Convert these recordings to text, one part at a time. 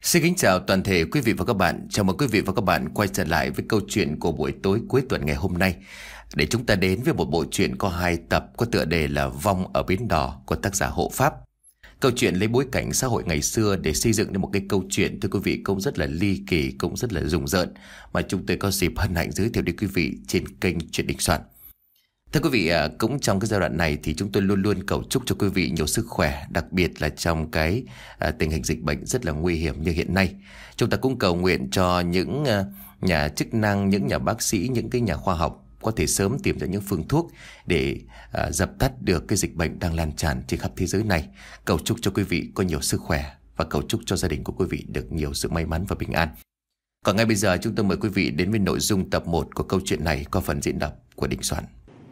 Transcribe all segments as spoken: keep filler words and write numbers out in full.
Xin kính chào toàn thể quý vị và các bạn. Chào mừng quý vị và các bạn quay trở lại với câu chuyện của buổi tối cuối tuần ngày hôm nay, để chúng ta đến với một bộ truyện có hai tập có tựa đề là Vong ở Bến Đò của tác giả Hộ Pháp. Câu chuyện lấy bối cảnh xã hội ngày xưa để xây dựng nên một cái câu chuyện, thưa quý vị, cũng rất là ly kỳ, cũng rất là rùng rợn, mà chúng tôi có dịp hân hạnh giới thiệu đến quý vị trên kênh Chuyện Đình Soạn. Thưa quý vị, cũng trong cái giai đoạn này thì chúng tôi luôn luôn cầu chúc cho quý vị nhiều sức khỏe, đặc biệt là trong cái à, tình hình dịch bệnh rất là nguy hiểm như hiện nay. Chúng ta cũng cầu nguyện cho những à, nhà chức năng, những nhà bác sĩ, những cái nhà khoa học có thể sớm tìm ra những phương thuốc để à, dập tắt được cái dịch bệnh đang lan tràn trên khắp thế giới này. Cầu chúc cho quý vị có nhiều sức khỏe và cầu chúc cho gia đình của quý vị được nhiều sự may mắn và bình an. Còn ngay bây giờ chúng tôi mời quý vị đến với nội dung tập một của câu chuyện này qua phần diễn đọc của Đình Soạn.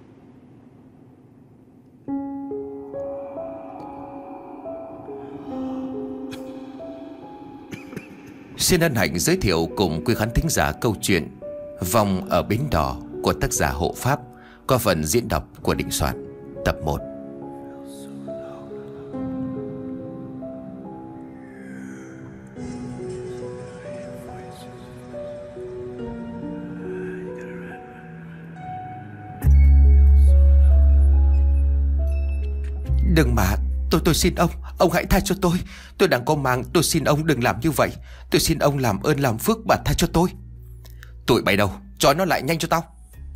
Xin hân hạnh giới thiệu cùng quý khán thính giả câu chuyện Vong ở Bến Đò của tác giả Hộ Pháp qua phần diễn đọc của Đình Soạn, tập một. Đừng mà, tôi tôi xin ông, ông hãy tha cho tôi. Tôi đang có mang, tôi xin ông đừng làm như vậy. Tôi xin ông làm ơn làm phước mà tha cho tôi. Tụi bay đâu, trói nó lại nhanh cho tao.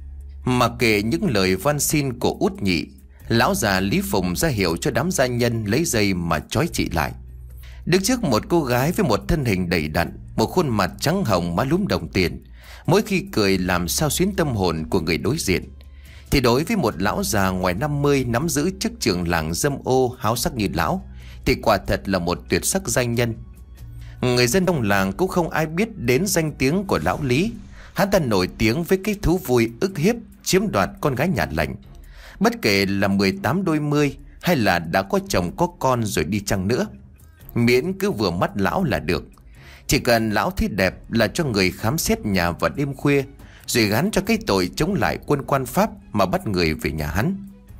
Mặc kệ những lời van xin của Út Nhị, lão già Lý Phùng ra hiệu cho đám gia nhân lấy dây mà trói chị lại. Đứng trước một cô gái với một thân hình đầy đặn, một khuôn mặt trắng hồng má lúm đồng tiền, mỗi khi cười làm sao xuyến tâm hồn của người đối diện, thì đối với một lão già ngoài năm mươi nắm giữ chức trưởng làng dâm ô háo sắc như lão, thì quả thật là một tuyệt sắc danh nhân. Người dân trong làng cũng không ai biết đến danh tiếng của lão Lý. Hắn ta nổi tiếng với cái thú vui ức hiếp, chiếm đoạt con gái nhà lành. Bất kể là mười tám đôi mươi hay là đã có chồng có con rồi đi chăng nữa, miễn cứ vừa mắt lão là được. Chỉ cần lão thấy đẹp là cho người khám xét nhà vào đêm khuya, rồi gán cho cái tội chống lại quân quan Pháp mà bắt người về nhà hắn.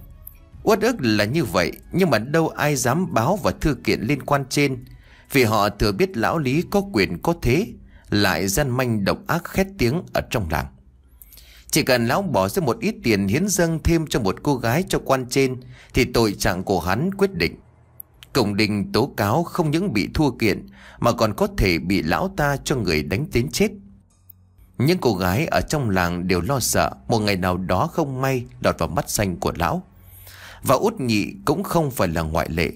Uất ức là như vậy, nhưng mà đâu ai dám báo vào thư kiện liên quan trên, vì họ thừa biết lão Lý có quyền có thế, lại gian manh độc ác khét tiếng ở trong làng. Chỉ cần lão bỏ ra một ít tiền hiến dâng thêm cho một cô gái cho quan trên, thì tội trạng của hắn quyết định. Cổng đình tố cáo không những bị thua kiện, mà còn có thể bị lão ta cho người đánh đến chết. Những cô gái ở trong làng đều lo sợ một ngày nào đó không may lọt vào mắt xanh của lão. Và Út Nhị cũng không phải là ngoại lệ.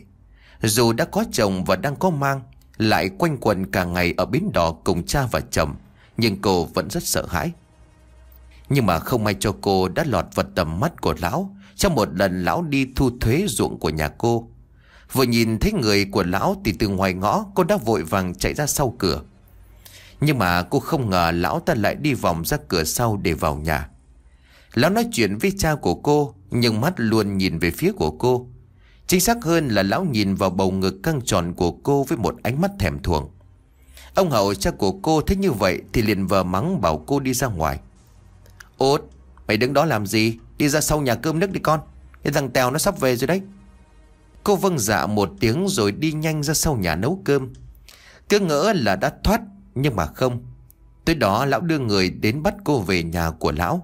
Dù đã có chồng và đang có mang, lại quanh quẩn cả ngày ở Bến Đò cùng cha và chồng, nhưng cô vẫn rất sợ hãi. Nhưng mà không may cho cô đã lọt vào tầm mắt của lão trong một lần lão đi thu thuế ruộng của nhà cô. Vừa nhìn thấy người của lão thì từ ngoài ngõ cô đã vội vàng chạy ra sau cửa. Nhưng mà cô không ngờ lão ta lại đi vòng ra cửa sau để vào nhà. Lão nói chuyện với cha của cô, nhưng mắt luôn nhìn về phía của cô. Chính xác hơn là lão nhìn vào bầu ngực căng tròn của cô với một ánh mắt thèm thuồng. Ông Hậu, cha của cô, thấy như vậy thì liền vờ mắng bảo cô đi ra ngoài. Út, mày đứng đó làm gì? Đi ra sau nhà cơm nước đi con. Cái thằng Tèo nó sắp về rồi đấy. Cô vâng dạ một tiếng rồi đi nhanh ra sau nhà nấu cơm. Cứ ngỡ là đã thoát, nhưng mà không. Tới đó lão đưa người đến bắt cô về nhà của lão.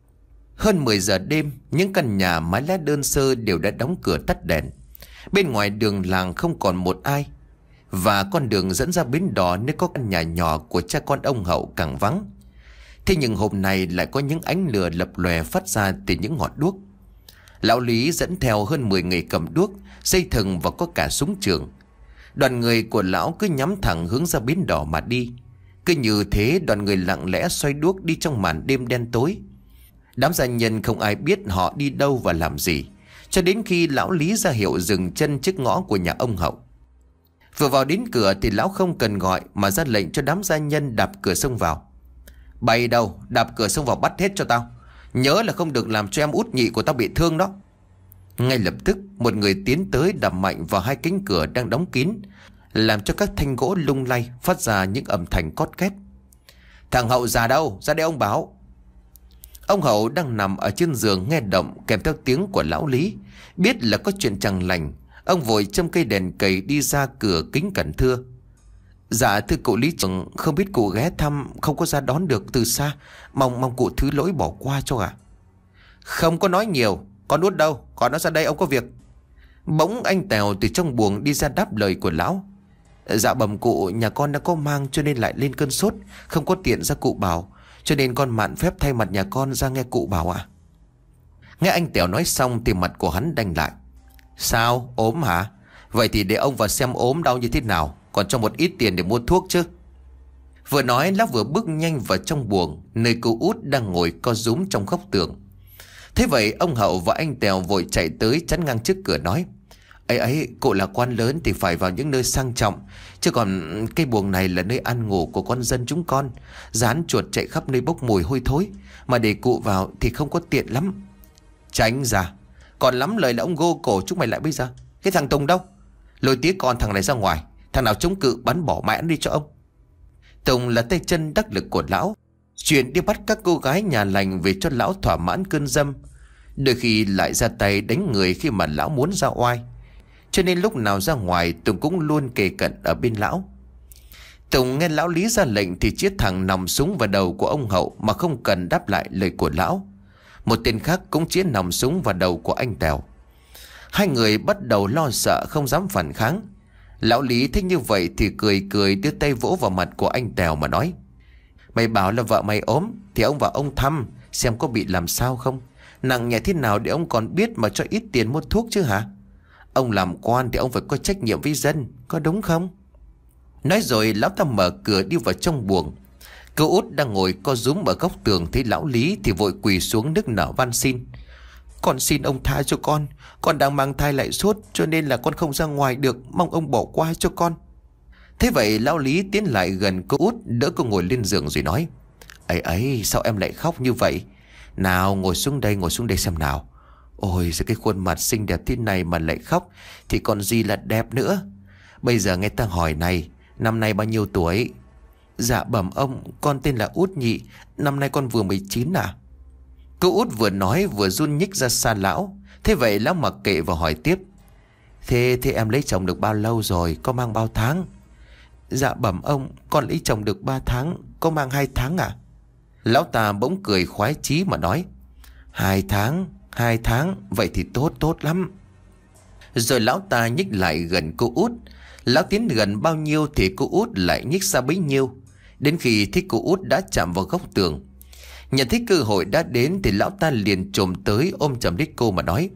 Hơn mười giờ đêm, những căn nhà mái lá đơn sơ đều đã đóng cửa tắt đèn. Bên ngoài đường làng không còn một ai, và con đường dẫn ra Bến Đò nơi có căn nhà nhỏ của cha con ông Hậu càng vắng. Thế nhưng hôm nay lại có những ánh lửa lập lòe phát ra từ những ngọn đuốc. Lão Lý dẫn theo hơn mười người cầm đuốc, dây thừng và có cả súng trường. Đoàn người của lão cứ nhắm thẳng hướng ra Bến Đò mà đi. Cứ như thế đoàn người lặng lẽ xoay đuốc đi trong màn đêm đen tối. Đám gia nhân không ai biết họ đi đâu và làm gì, cho đến khi lão Lý ra hiệu dừng chân trước ngõ của nhà ông Hậu. Vừa vào đến cửa thì lão không cần gọi mà ra lệnh cho đám gia nhân đạp cửa xông vào. Bay đâu, đạp cửa xông vào bắt hết cho tao. Nhớ là không được làm cho em Út Nhị của tao bị thương đó. Ngay lập tức một người tiến tới đập mạnh vào hai cánh cửa đang đóng kín, làm cho các thanh gỗ lung lay phát ra những âm thanh cót két. Thằng Hậu già đâu, ra đây ông báo. Ông Hậu đang nằm ở trên giường nghe động kèm theo tiếng của lão Lý, biết là có chuyện chẳng lành. Ông vội châm cây đèn cầy đi ra cửa kính cẩn thưa. Dạ thưa cụ lý trưởng, không biết cụ ghé thăm không có ra đón được từ xa. Mong mong cụ thứ lỗi bỏ qua cho ạ. Không có nói nhiều. Con Út đâu? Con nó ra đây, ông có việc. Bỗng anh Tèo từ trong buồng đi ra đáp lời của lão. Dạ bẩm cụ, nhà con đã có mang cho nên lại lên cơn sốt, không có tiện ra cụ bảo, cho nên con mạn phép thay mặt nhà con ra nghe cụ bảo ạ. Nghe anh Tèo nói xong thì mặt của hắn đanh lại. Sao? Ốm hả? Vậy thì để ông vào xem ốm đau như thế nào, còn cho một ít tiền để mua thuốc chứ. Vừa nói lão vừa bước nhanh vào trong buồng, nơi cô Út đang ngồi co rúm trong góc tường. Thế vậy ông Hậu và anh Tèo vội chạy tới chắn ngang trước cửa nói: ấy ấy, cụ là quan lớn thì phải vào những nơi sang trọng, chứ còn cái buồng này là nơi ăn ngủ của con dân chúng con. Rán chuột chạy khắp nơi bốc mùi hôi thối, mà để cụ vào thì không có tiện lắm. Tránh ra. Còn lắm lời là ông gô cổ chúng mày lại bây giờ. Cái thằng Tùng đâu? Lôi tía con thằng này ra ngoài. Thằng nào chống cự bắn bỏ mẹ nó đi cho ông. Tùng là tay chân đắc lực của lão, chuyện đi bắt các cô gái nhà lành về cho lão thỏa mãn cơn dâm, đôi khi lại ra tay đánh người khi mà lão muốn ra oai. Cho nên lúc nào ra ngoài Tùng cũng luôn kề cận ở bên lão. Tùng nghe lão Lý ra lệnh thì chiết thẳng nòng súng vào đầu của ông Hậu mà không cần đáp lại lời của lão. Một tên khác cũng chiết nòng súng vào đầu của anh Tèo. Hai người bắt đầu lo sợ không dám phản kháng. Lão Lý thích như vậy thì cười cười đưa tay vỗ vào mặt của anh Tèo mà nói: mày bảo là vợ mày ốm thì ông vào ông thăm xem có bị làm sao không, nặng nhẹ thế nào để ông còn biết mà cho ít tiền mua thuốc chứ hả? Ông làm quan thì ông phải có trách nhiệm với dân, có đúng không? Nói rồi lão ta mở cửa đi vào trong buồng. Cô Út đang ngồi co rúm ở góc tường thấy lão Lý thì vội quỳ xuống nức nở van xin: con xin ông tha cho con, con đang mang thai lại sốt cho nên là con không ra ngoài được, mong ông bỏ qua cho con. Thế vậy lão Lý tiến lại gần cô Út, đỡ cô ngồi lên giường rồi nói: ấy ấy, sao em lại khóc như vậy? Nào ngồi xuống đây, ngồi xuống đây xem nào. Ôi cái khuôn mặt xinh đẹp thế này mà lại khóc thì còn gì là đẹp nữa. Bây giờ nghe ta hỏi này, năm nay bao nhiêu tuổi? Dạ bẩm ông, con tên là Út Nhị, năm nay con vừa mười chín à? Cô Út vừa nói vừa run nhích ra xa lão. Thế vậy lão mặc kệ và hỏi tiếp: Thế thế em lấy chồng được bao lâu rồi, có mang bao tháng? Dạ bẩm ông, con lấy chồng được ba tháng, có mang hai tháng à? Lão ta bỗng cười khoái chí mà nói: Hai tháng, hai tháng, vậy thì tốt, tốt lắm. Rồi lão ta nhích lại gần cô Út. Lão tiến gần bao nhiêu thì cô Út lại nhích xa bấy nhiêu, đến khi thấy cô Út đã chạm vào góc tường. Nhận thấy cơ hội đã đến thì lão ta liền chồm tới ôm chầm lấy cô mà nói: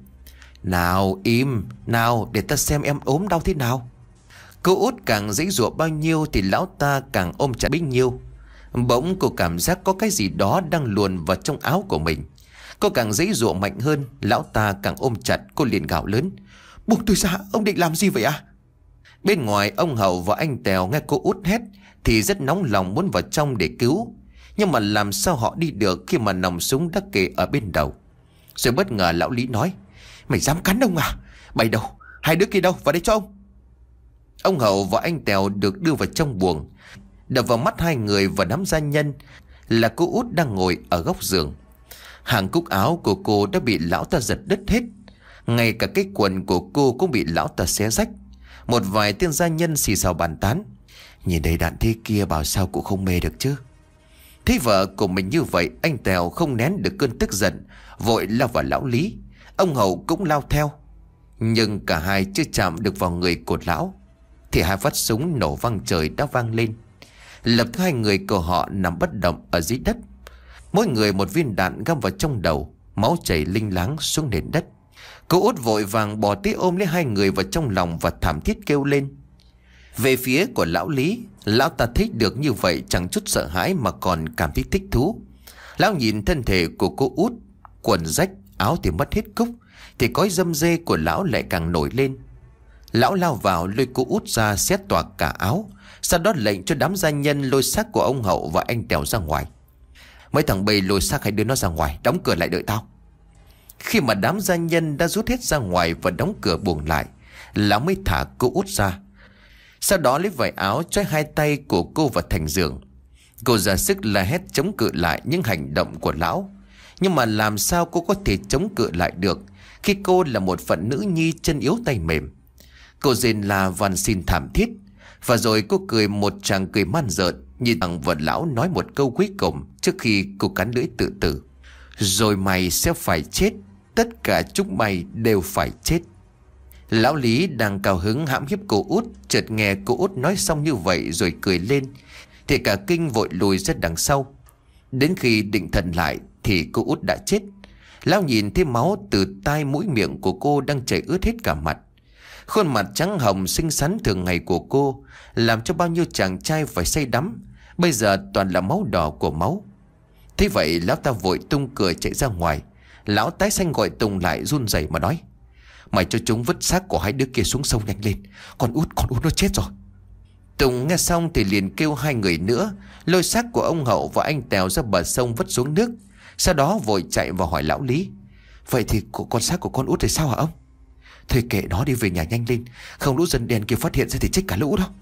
Nào im, nào để ta xem em ốm đau thế nào. Cô Út càng giãy giụa bao nhiêu thì lão ta càng ôm chặt bấy nhiêu. Bỗng cô cảm giác có cái gì đó đang luồn vào trong áo của mình. Cô càng giãy giụa mạnh hơn, lão ta càng ôm chặt. Cô liền gào lớn: Buông tôi ra, ông định làm gì vậy à? Bên ngoài ông Hậu và anh Tèo nghe cô Út hét thì rất nóng lòng muốn vào trong để cứu. Nhưng mà làm sao họ đi được khi mà nòng súng đã kề ở bên đầu. Rồi bất ngờ lão Lý nói: Mày dám cắn ông à? Bày đâu? Hai đứa kia đâu? Vào đây cho ông. Ông Hậu và anh Tèo được đưa vào trong buồng. Đập vào mắt hai người và đám gia nhân là cô Út đang ngồi ở góc giường. Hàng cúc áo của cô đã bị lão ta giật đứt hết. Ngay cả cái quần của cô cũng bị lão ta xé rách. Một vài tên gia nhân xì xào bàn tán: Nhìn đây đạn thế kia bảo sao cụ không mê được chứ. Thấy vợ của mình như vậy, anh Tèo không nén được cơn tức giận, vội lao vào lão Lý. Ông Hậu cũng lao theo. Nhưng cả hai chưa chạm được vào người của lão thì hai phát súng nổ vang trời đã vang lên. Lập tức hai người của họ nằm bất động ở dưới đất. Mỗi người một viên đạn găm vào trong đầu, máu chảy linh láng xuống nền đất. Cô Út vội vàng bỏ tới ôm lấy hai người vào trong lòng và thảm thiết kêu lên. Về phía của lão Lý, lão ta thấy được như vậy chẳng chút sợ hãi mà còn cảm thấy thích thú. Lão nhìn thân thể của cô Út, quần rách, áo thì mất hết cúc, thì cõi dâm dê của lão lại càng nổi lên. Lão lao vào lôi cô Út ra xé toạc cả áo, sau đó lệnh cho đám gia nhân lôi xác của ông Hậu và anh Tèo ra ngoài. Mấy thằng bầy lôi xác hai đứa nó ra ngoài, đóng cửa lại đợi tao. Khi mà đám gia nhân đã rút hết ra ngoài và đóng cửa buồng lại, lão mới thả cô Út ra. Sau đó lấy vải áo trói hai tay của cô vào thành giường. Cô ra sức la hét chống cự lại những hành động của lão. Nhưng mà làm sao cô có thể chống cự lại được khi cô là một phận nữ nhi chân yếu tay mềm. Cô rên la van xin thảm thiết. Và rồi cô cười một tràng cười man rợn, nhìn thẳng vào lão nói một câu cuối cùng trước khi cô cắn lưỡi tự tử. Rồi mày sẽ phải chết. Tất cả chúng mày đều phải chết. Lão Lý đang cao hứng hãm hiếp cô út, chợt nghe cô út nói xong như vậy rồi cười lên, thì cả kinh vội lùi ra đằng sau. Đến khi định thần lại thì cô út đã chết. Lão nhìn thấy máu từ tai mũi miệng của cô đang chảy ướt hết cả mặt. Khuôn mặt trắng hồng xinh xắn thường ngày của cô làm cho bao nhiêu chàng trai phải say đắm, bây giờ toàn là máu đỏ của máu. Thế vậy lão ta vội tung cửa chạy ra ngoài. Lão tái xanh gọi Tùng lại run rẩy mà nói: Mày cho chúng vứt xác của hai đứa kia xuống sông nhanh lên. Con út, con út nó chết rồi. Tùng nghe xong thì liền kêu hai người nữa lôi xác của ông Hậu và anh Tèo ra bờ sông vứt xuống nước. Sau đó vội chạy vào hỏi lão Lý: Vậy thì con xác của con út thì sao hả ông? Thôi kệ nó, đi về nhà nhanh lên, không lũ dân đen kia phát hiện ra thì chết cả lũ đó.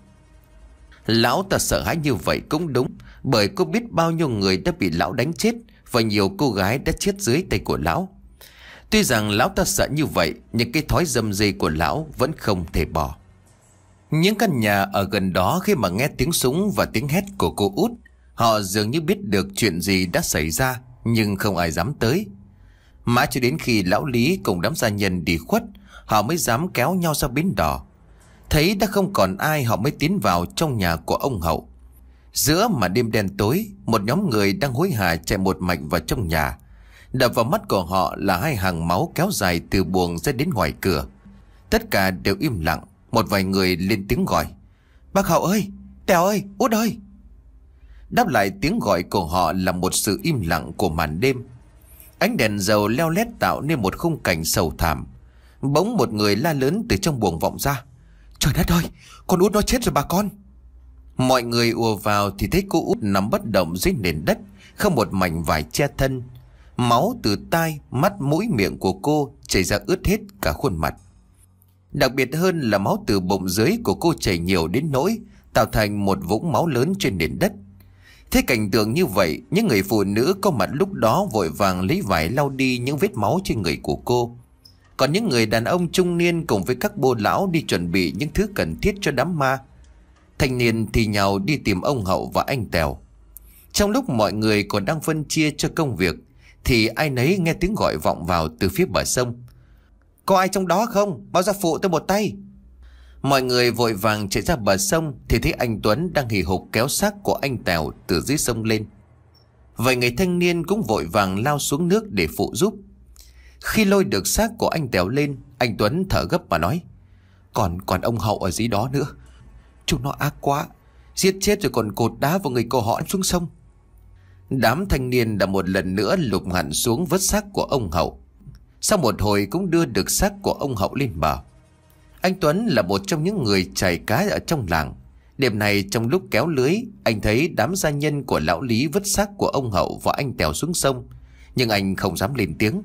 Lão ta sợ hãi như vậy cũng đúng, bởi cô biết bao nhiêu người đã bị lão đánh chết, và nhiều cô gái đã chết dưới tay của lão. Tuy rằng lão ta sợ như vậy, nhưng cái thói dâm dê của lão vẫn không thể bỏ. Những căn nhà ở gần đó khi mà nghe tiếng súng và tiếng hét của cô út, họ dường như biết được chuyện gì đã xảy ra, nhưng không ai dám tới. Mãi cho đến khi lão Lý cùng đám gia nhân đi khuất, họ mới dám kéo nhau ra bến đò. Thấy đã không còn ai, họ mới tiến vào trong nhà của ông Hậu. Giữa mà đêm đen tối, một nhóm người đang hối hả chạy một mạch vào trong nhà. Đập vào mắt của họ là hai hàng máu kéo dài từ buồng ra đến ngoài cửa. Tất cả đều im lặng. Một vài người lên tiếng gọi: Bác Hậu ơi, Tèo ơi, Út ơi. Đáp lại tiếng gọi của họ là một sự im lặng của màn đêm. Ánh đèn dầu leo lét tạo nên một khung cảnh sầu thảm. Bỗng một người la lớn từ trong buồng vọng ra: Trời đất ơi, con út nó chết rồi bà con. Mọi người ùa vào thì thấy cô út nằm bất động dưới nền đất, không một mảnh vải che thân. Máu từ tai, mắt, mũi, miệng của cô chảy ra ướt hết cả khuôn mặt. Đặc biệt hơn là máu từ bụng dưới của cô chảy nhiều đến nỗi tạo thành một vũng máu lớn trên nền đất. Thế cảnh tượng như vậy, những người phụ nữ có mặt lúc đó vội vàng lấy vải lau đi những vết máu trên người của cô. Còn những người đàn ông trung niên cùng với các bô lão đi chuẩn bị những thứ cần thiết cho đám ma. Thanh niên thì nhào đi tìm ông Hậu và anh Tèo. Trong lúc mọi người còn đang phân chia cho công việc thì ai nấy nghe tiếng gọi vọng vào từ phía bờ sông: Có ai trong đó không? Bao ra phụ tôi một tay. Mọi người vội vàng chạy ra bờ sông thì thấy anh Tuấn đang hì hục kéo xác của anh Tèo từ dưới sông lên. Vậy người thanh niên cũng vội vàng lao xuống nước để phụ giúp. Khi lôi được xác của anh Tèo lên, anh Tuấn thở gấp mà nói: Còn còn ông Hậu ở dưới đó nữa. Chúng nó ác quá, giết chết rồi còn cột đá vào người của họ xuống sông. Đám thanh niên đã một lần nữa lục hẳn xuống vớt xác của ông Hậu. Sau một hồi cũng đưa được xác của ông Hậu lên bờ. Anh Tuấn là một trong những người chài cá ở trong làng. Đêm này trong lúc kéo lưới, anh thấy đám gia nhân của lão Lý vứt xác của ông Hậu và anh Tèo xuống sông, nhưng anh không dám lên tiếng.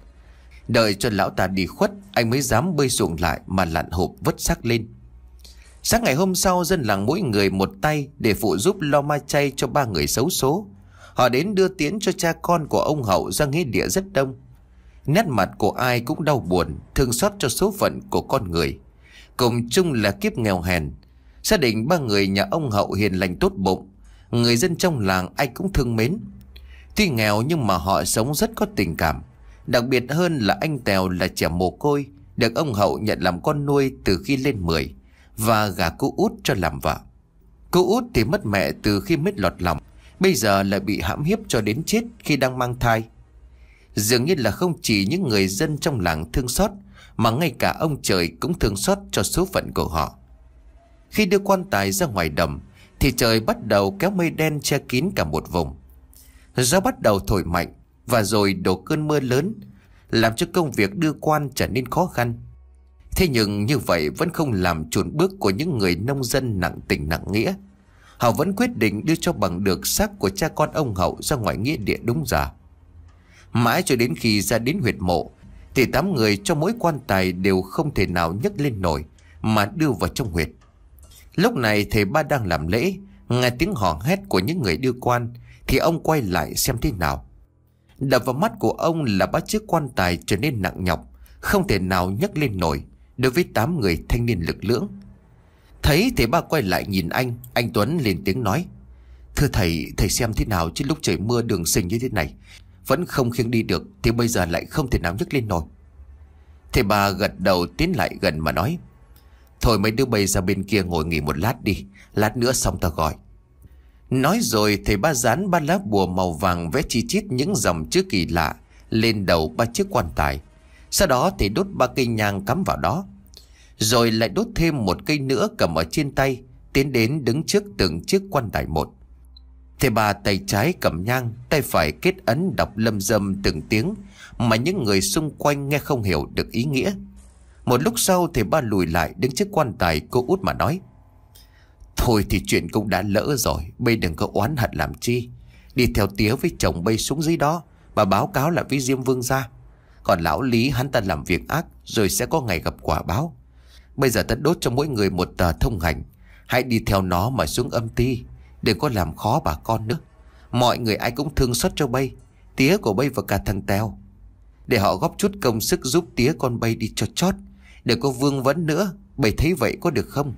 Đợi cho lão ta đi khuất, anh mới dám bơi xuồng lại mà lặn hộp vứt xác lên. Sáng ngày hôm sau, dân làng mỗi người một tay để phụ giúp lo ma chay cho ba người xấu số. Họ đến đưa tiễn cho cha con của ông Hậu ra nghĩa địa rất đông. Nét mặt của ai cũng đau buồn, thương xót cho số phận của con người. Cùng chung là kiếp nghèo hèn. Gia đình ba người nhà ông Hậu hiền lành tốt bụng, người dân trong làng ai cũng thương mến. Tuy nghèo nhưng mà họ sống rất có tình cảm. Đặc biệt hơn là anh Tèo là trẻ mồ côi, được ông Hậu nhận làm con nuôi từ khi lên mười, và gả cô út cho làm vợ. Cô út thì mất mẹ từ khi mới lọt lòng, bây giờ lại bị hãm hiếp cho đến chết khi đang mang thai. Dường như là không chỉ những người dân trong làng thương xót, mà ngay cả ông trời cũng thương xót cho số phận của họ. Khi đưa quan tài ra ngoài đầm thì trời bắt đầu kéo mây đen che kín cả một vùng. Gió bắt đầu thổi mạnh và rồi đổ cơn mưa lớn, làm cho công việc đưa quan trở nên khó khăn. Thế nhưng như vậy vẫn không làm chùn bước của những người nông dân nặng tình nặng nghĩa. Họ vẫn quyết định đưa cho bằng được xác của cha con ông Hậu ra ngoài nghĩa địa đúng giờ. Mãi cho đến khi ra đến huyệt mộ thì tám người trong mỗi quan tài đều không thể nào nhấc lên nổi mà đưa vào trong huyệt. Lúc này thầy ba đang làm lễ, nghe tiếng hò hét của những người đưa quan thì ông quay lại xem thế nào. Đập vào mắt của ông là ba chiếc quan tài trở nên nặng nhọc, không thể nào nhấc lên nổi đối với tám người thanh niên lực lưỡng. Thấy thầy ba quay lại nhìn anh, anh Tuấn lên tiếng nói: Thưa thầy, thầy xem thế nào chứ lúc trời mưa đường sình như thế này vẫn không khiêng đi được, thì bây giờ lại không thể nào nhấc lên nổi. Thầy ba gật đầu tiến lại gần mà nói: Thôi mấy đứa bây ra bên kia ngồi nghỉ một lát đi, lát nữa xong ta gọi. Nói rồi thầy ba dán ba lá bùa màu vàng vẽ chi chít những dòng chữ kỳ lạ lên đầu ba chiếc quan tài. Sau đó thầy đốt ba cây nhang cắm vào đó, rồi lại đốt thêm một cây nữa cầm ở trên tay, tiến đến đứng trước từng chiếc quan tài một. Thầy ba tay trái cầm nhang, tay phải kết ấn đọc lâm dâm từng tiếng mà những người xung quanh nghe không hiểu được ý nghĩa. Một lúc sau thầy ba lùi lại đứng trước quan tài cô út mà nói: Thôi thì chuyện cũng đã lỡ rồi, bây đừng có oán hận làm chi. Đi theo tía với chồng bây xuống dưới đó và báo cáo lại với Diêm Vương gia. Còn lão Lý hắn ta làm việc ác, rồi sẽ có ngày gặp quả báo. Bây giờ ta đốt cho mỗi người một tờ thông hành, hãy đi theo nó mà xuống âm ty, đừng có làm khó bà con nữa. Mọi người ai cũng thương xót cho bây, tía của bây và cả thằng Tèo, để họ góp chút công sức giúp tía con bây đi cho chót, đừng có vương vấn nữa. Bây thấy vậy có được không?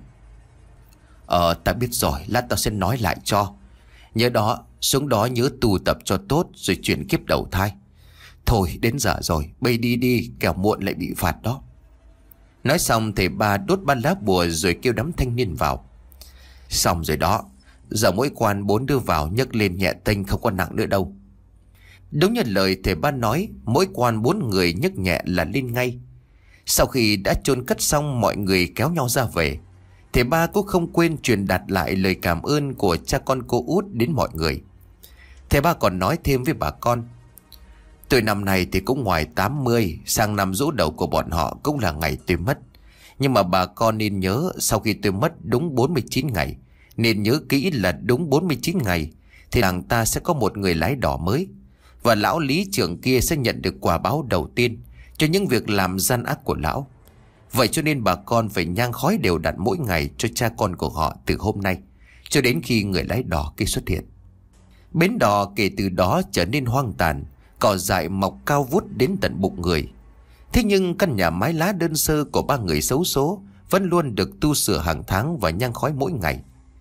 Ờ ta biết rồi, lát tao sẽ nói lại cho. Nhớ đó, xuống đó nhớ tu tập cho tốt, rồi chuyển kiếp đầu thai. Thôi đến giờ rồi, bây đi đi, kẻo muộn lại bị phạt đó. Nói xong thầy ba đốt ba lá bùa rồi kêu đám thanh niên vào. Xong rồi đó, giờ mỗi quan bốn đưa vào nhấc lên nhẹ tênh, không có nặng nữa đâu. Đúng như lời thầy ba nói, mỗi quan bốn người nhấc nhẹ là lên ngay. Sau khi đã chôn cất xong, mọi người kéo nhau ra về. Thầy ba cũng không quên truyền đạt lại lời cảm ơn của cha con cô út đến mọi người. Thầy ba còn nói thêm với bà con: Tôi năm nay thì cũng ngoài tám mươi, sang năm giỗ đầu của bọn họ cũng là ngày tôi mất. Nhưng mà bà con nên nhớ, sau khi tôi mất đúng bốn mươi chín ngày, nên nhớ kỹ là đúng bốn mươi chín ngày, thì làng ta sẽ có một người lái đỏ mới. Và lão lý trưởng kia sẽ nhận được quả báo đầu tiên cho những việc làm gian ác của lão. Vậy cho nên bà con phải nhang khói đều đặn mỗi ngày cho cha con của họ từ hôm nay cho đến khi người lái đỏ kia xuất hiện. Bến đò kể từ đó trở nên hoang tàn, cỏ dại mọc cao vút đến tận bụng người. Thế nhưng căn nhà mái lá đơn sơ của ba người xấu số vẫn luôn được tu sửa hàng tháng và nhang khói mỗi ngày.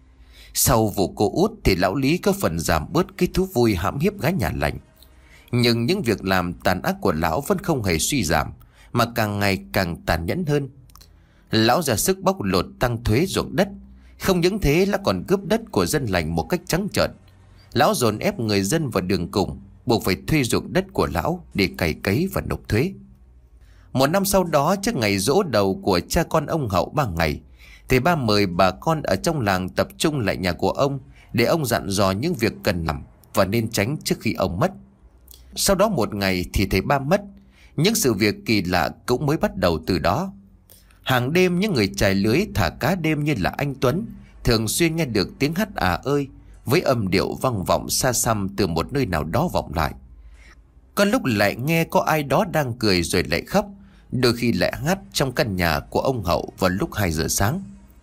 Sau vụ cô út thì lão lý có phần giảm bớt cái thú vui hãm hiếp gái nhà lành. Nhưng những việc làm tàn ác của lão vẫn không hề suy giảm, mà càng ngày càng tàn nhẫn hơn. Lão ra sức bóc lột tăng thuế ruộng đất. Không những thế, lão còn cướp đất của dân lành một cách trắng trợn. Lão dồn ép người dân vào đường cùng, buộc phải thuê ruộng đất của lão để cày cấy và nộp thuế. Một năm sau đó, trước ngày giỗ đầu của cha con ông Hậu ba ngày, thầy ba mời bà con ở trong làng tập trung lại nhà của ông để ông dặn dò những việc cần làm và nên tránh trước khi ông mất. Sau đó một ngày thì thầy ba mất. Những sự việc kỳ lạ cũng mới bắt đầu từ đó. Hàng đêm những người chài lưới thả cá đêm như là anh Tuấn thường xuyên nghe được tiếng hát à ơi với âm điệu vang vọng xa xăm từ một nơi nào đó vọng lại. Có lúc lại nghe có ai đó đang cười rồi lại khóc, đôi khi lại hát trong căn nhà của ông Hậu vào lúc hai giờ sáng.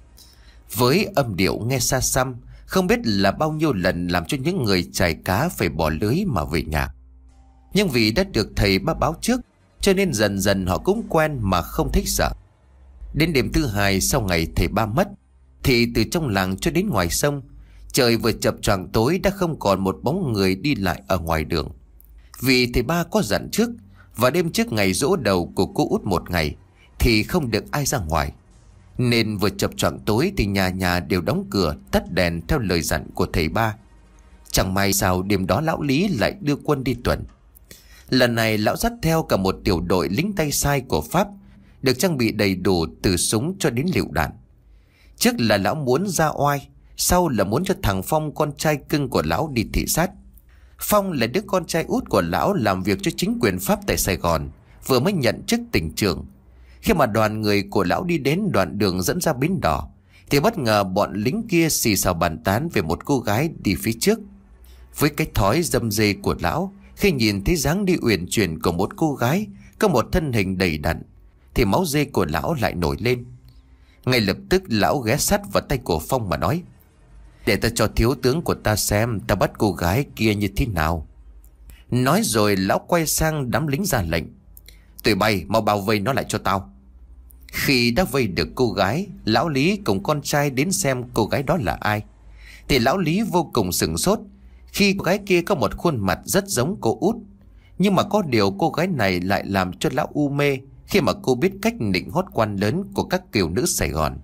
Với âm điệu nghe xa xăm, không biết là bao nhiêu lần làm cho những người chài cá phải bỏ lưới mà về nhà. Nhưng vì đã được thầy ba báo trước, cho nên dần dần họ cũng quen mà không thích sợ. Đến đêm thứ hai sau ngày thầy ba mất, thì từ trong làng cho đến ngoài sông, trời vừa chập choạng tối đã không còn một bóng người đi lại ở ngoài đường. Vì thầy ba có dặn trước, và đêm trước ngày giỗ đầu của cô út một ngày thì không được ai ra ngoài. Nên vừa chập choạng tối thì nhà nhà đều đóng cửa tắt đèn theo lời dặn của thầy ba. Chẳng may sao đêm đó lão Lý lại đưa quân đi tuần. Lần này lão dắt theo cả một tiểu đội lính tay sai của Pháp, được trang bị đầy đủ từ súng cho đến lựu đạn. Trước là lão muốn ra oai, sau là muốn cho thằng Phong, con trai cưng của lão, đi thị sát. Phong là đứa con trai út của lão, làm việc cho chính quyền Pháp tại Sài Gòn, vừa mới nhận chức tỉnh trưởng. Khi mà đoàn người của lão đi đến đoạn đường dẫn ra bến đò, thì bất ngờ bọn lính kia xì xào bàn tán về một cô gái đi phía trước. Với cái thói dâm dê của lão, khi nhìn thấy dáng đi uyển chuyển của một cô gái có một thân hình đầy đặn, thì máu dê của lão lại nổi lên. Ngay lập tức lão ghé sát vào tay của Phong mà nói: "Để ta cho thiếu tướng của ta xem ta bắt cô gái kia như thế nào." Nói rồi lão quay sang đám lính ra lệnh: "Tụi bay mau bao vây nó lại cho tao." Khi đã vây được cô gái, lão Lý cùng con trai đến xem cô gái đó là ai, thì lão Lý vô cùng sửng sốt khi cô gái kia có một khuôn mặt rất giống cô út. Nhưng mà có điều cô gái này lại làm cho lão u mê khi mà cô biết cách nịnh hót quan lớn của các kiều nữ Sài Gòn.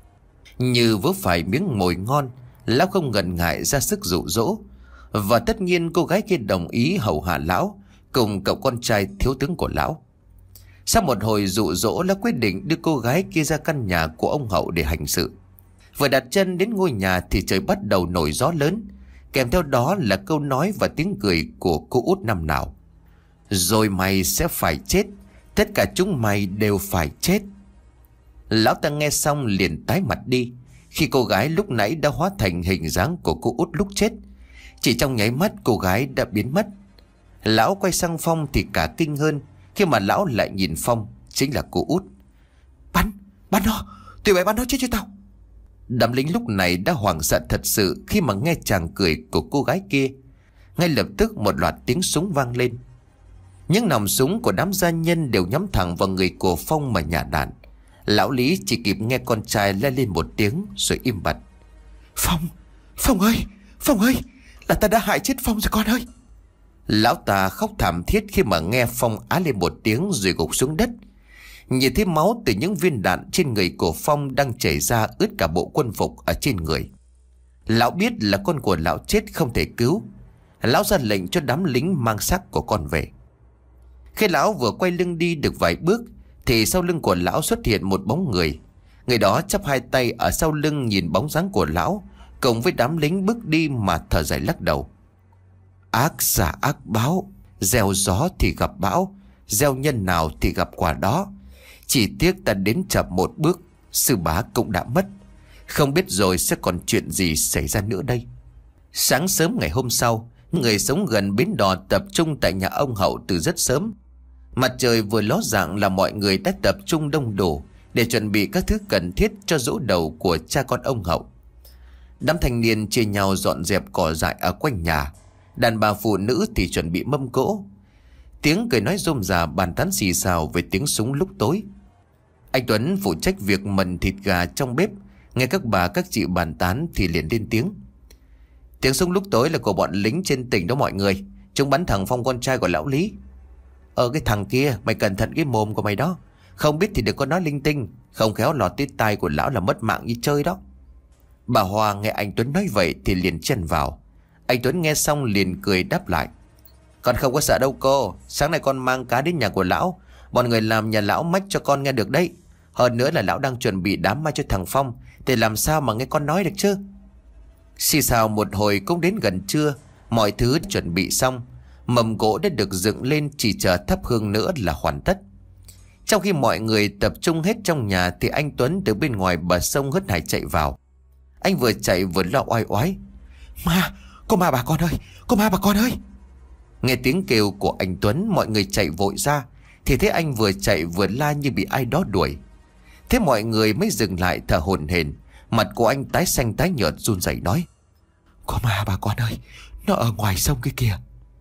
Như vớ phải miếng mồi ngon, lão không ngần ngại ra sức dụ dỗ. Và tất nhiên cô gái kia đồng ý hầu hạ lão cùng cậu con trai thiếu tướng của lão. Sau một hồi dụ dỗ, lão quyết định đưa cô gái kia ra căn nhà của ông Hậu để hành sự. Vừa đặt chân đến ngôi nhà thì trời bắt đầu nổi gió lớn, kèm theo đó là câu nói và tiếng cười của cô út năm nào: "Rồi mày sẽ phải chết, tất cả chúng mày đều phải chết." Lão ta nghe xong liền tái mặt đi, khi cô gái lúc nãy đã hóa thành hình dáng của cô út lúc chết. Chỉ trong nháy mắt cô gái đã biến mất. Lão quay sang Phong thì cả kinh hơn khi mà lão lại nhìn Phong, chính là cô út. "Bắn, bắn nó, tụi bay bắn nó chết cho tao." Đám lính lúc này đã hoảng sợ thật sự khi mà nghe chàng cười của cô gái kia. Ngay lập tức một loạt tiếng súng vang lên. Những nòng súng của đám gia nhân đều nhắm thẳng vào người của Phong mà nhả đạn. Lão Lý chỉ kịp nghe con trai la lên một tiếng rồi im bặt. "Phong, Phong ơi, Phong ơi, là ta đã hại chết Phong rồi con ơi." Lão ta khóc thảm thiết khi mà nghe Phong á lên một tiếng rồi gục xuống đất. Nhìn thấy máu từ những viên đạn trên người của Phong đang chảy ra ướt cả bộ quân phục ở trên người. Lão biết là con của lão chết không thể cứu. Lão ra lệnh cho đám lính mang xác của con về. Khi lão vừa quay lưng đi được vài bước thì sau lưng của lão xuất hiện một bóng người. Người đó chắp hai tay ở sau lưng nhìn bóng dáng của lão cùng với đám lính bước đi mà thở dài lắc đầu. "Ác giả ác báo, gieo gió thì gặp bão, gieo nhân nào thì gặp quả đó. Chỉ tiếc ta đến chậm một bước, sư bá cũng đã mất. Không biết rồi sẽ còn chuyện gì xảy ra nữa đây." Sáng sớm ngày hôm sau, người sống gần bến đò tập trung tại nhà ông Hậu từ rất sớm. Mặt trời vừa ló dạng là mọi người đã tập trung đông đủ để chuẩn bị các thứ cần thiết cho giỗ đầu của cha con ông Hậu. Đám thanh niên chia nhau dọn dẹp cỏ dại ở quanh nhà. Đàn bà phụ nữ thì chuẩn bị mâm cỗ. Tiếng cười nói rôm rả bàn tán xì xào về tiếng súng lúc tối. Anh Tuấn phụ trách việc mần thịt gà trong bếp, nghe các bà các chị bàn tán thì liền lên tiếng. "Tiếng súng lúc tối là của bọn lính trên tỉnh đó mọi người. Chúng bắn thằng Phong con trai của lão Lý." "Ờ cái thằng kia, mày cẩn thận cái mồm của mày đó. Không biết thì đừng có nói linh tinh, không khéo lọt tới tai của lão là mất mạng như chơi đó." Bà Hoa nghe anh Tuấn nói vậy thì liền chen vào. Anh Tuấn nghe xong liền cười đáp lại. "Con không có sợ đâu cô. Sáng nay con mang cá đến nhà của lão. Bọn người làm nhà lão mách cho con nghe được đấy. Hơn nữa là lão đang chuẩn bị đám ma cho thằng Phong, thì làm sao mà nghe con nói được chứ." Xì xào một hồi cũng đến gần trưa. Mọi thứ chuẩn bị xong, mâm cỗ đã được dựng lên, chỉ chờ thắp hương nữa là hoàn tất. Trong khi mọi người tập trung hết trong nhà thì anh Tuấn từ bên ngoài bờ sông hớt hải chạy vào. Anh vừa chạy vừa lo oai oái. "Ma, có ma bà con ơi, có ma bà con ơi." Nghe tiếng kêu của anh Tuấn, mọi người chạy vội ra thì thấy anh vừa chạy vừa la như bị ai đó đuổi. Thế mọi người mới dừng lại thở hổn hển. Mặt của anh tái xanh tái nhợt run rẩy nói: "Có ma bà con ơi, nó ở ngoài sông kia kìa."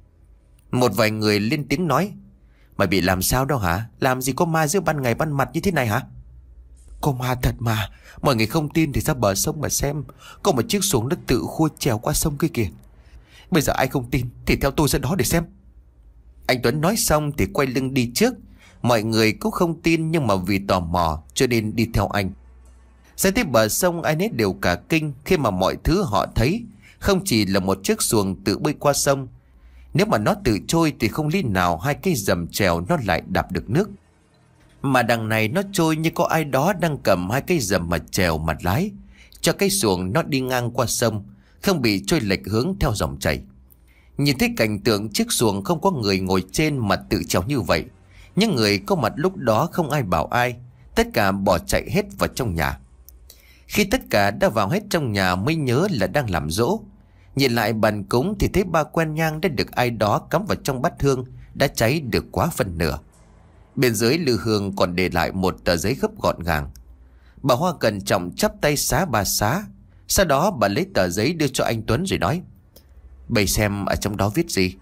Một vài người lên tiếng nói: "Mày bị làm sao đâu hả? Làm gì có ma giữa ban ngày ban mặt như thế này hả?" "Có ma thật mà, mọi người không tin thì ra bờ sông mà xem. Có một chiếc xuồng nó tự khui trèo qua sông kia kìa. Bây giờ ai không tin thì theo tôi ra đó để xem." Anh Tuấn nói xong thì quay lưng đi trước. Mọi người cũng không tin, nhưng mà vì tò mò cho nên đi theo anh. Ra tới bờ sông ai nấy đều cả kinh khi mà mọi thứ họ thấy không chỉ là một chiếc xuồng tự bơi qua sông. Nếu mà nó tự trôi thì không lý nào hai cây dầm chèo nó lại đạp được nước. Mà đằng này nó trôi như có ai đó đang cầm hai cây dầm mà chèo mặt lái, cho cây xuồng nó đi ngang qua sông, không bị trôi lệch hướng theo dòng chảy. Nhìn thấy cảnh tượng chiếc xuồng không có người ngồi trên mà tự chèo như vậy, những người có mặt lúc đó không ai bảo ai, tất cả bỏ chạy hết vào trong nhà. Khi tất cả đã vào hết trong nhà mới nhớ là đang làm giỗ. Nhìn lại bàn cúng thì thấy ba que nhang đã được ai đó cắm vào trong bát hương, đã cháy được quá phân nửa. Bên dưới lư hương còn để lại một tờ giấy gấp gọn gàng. Bà Hoa cẩn trọng chắp tay xá ba xá. Sau đó bà lấy tờ giấy đưa cho anh Tuấn rồi nói: "Bày xem ở trong đó viết gì."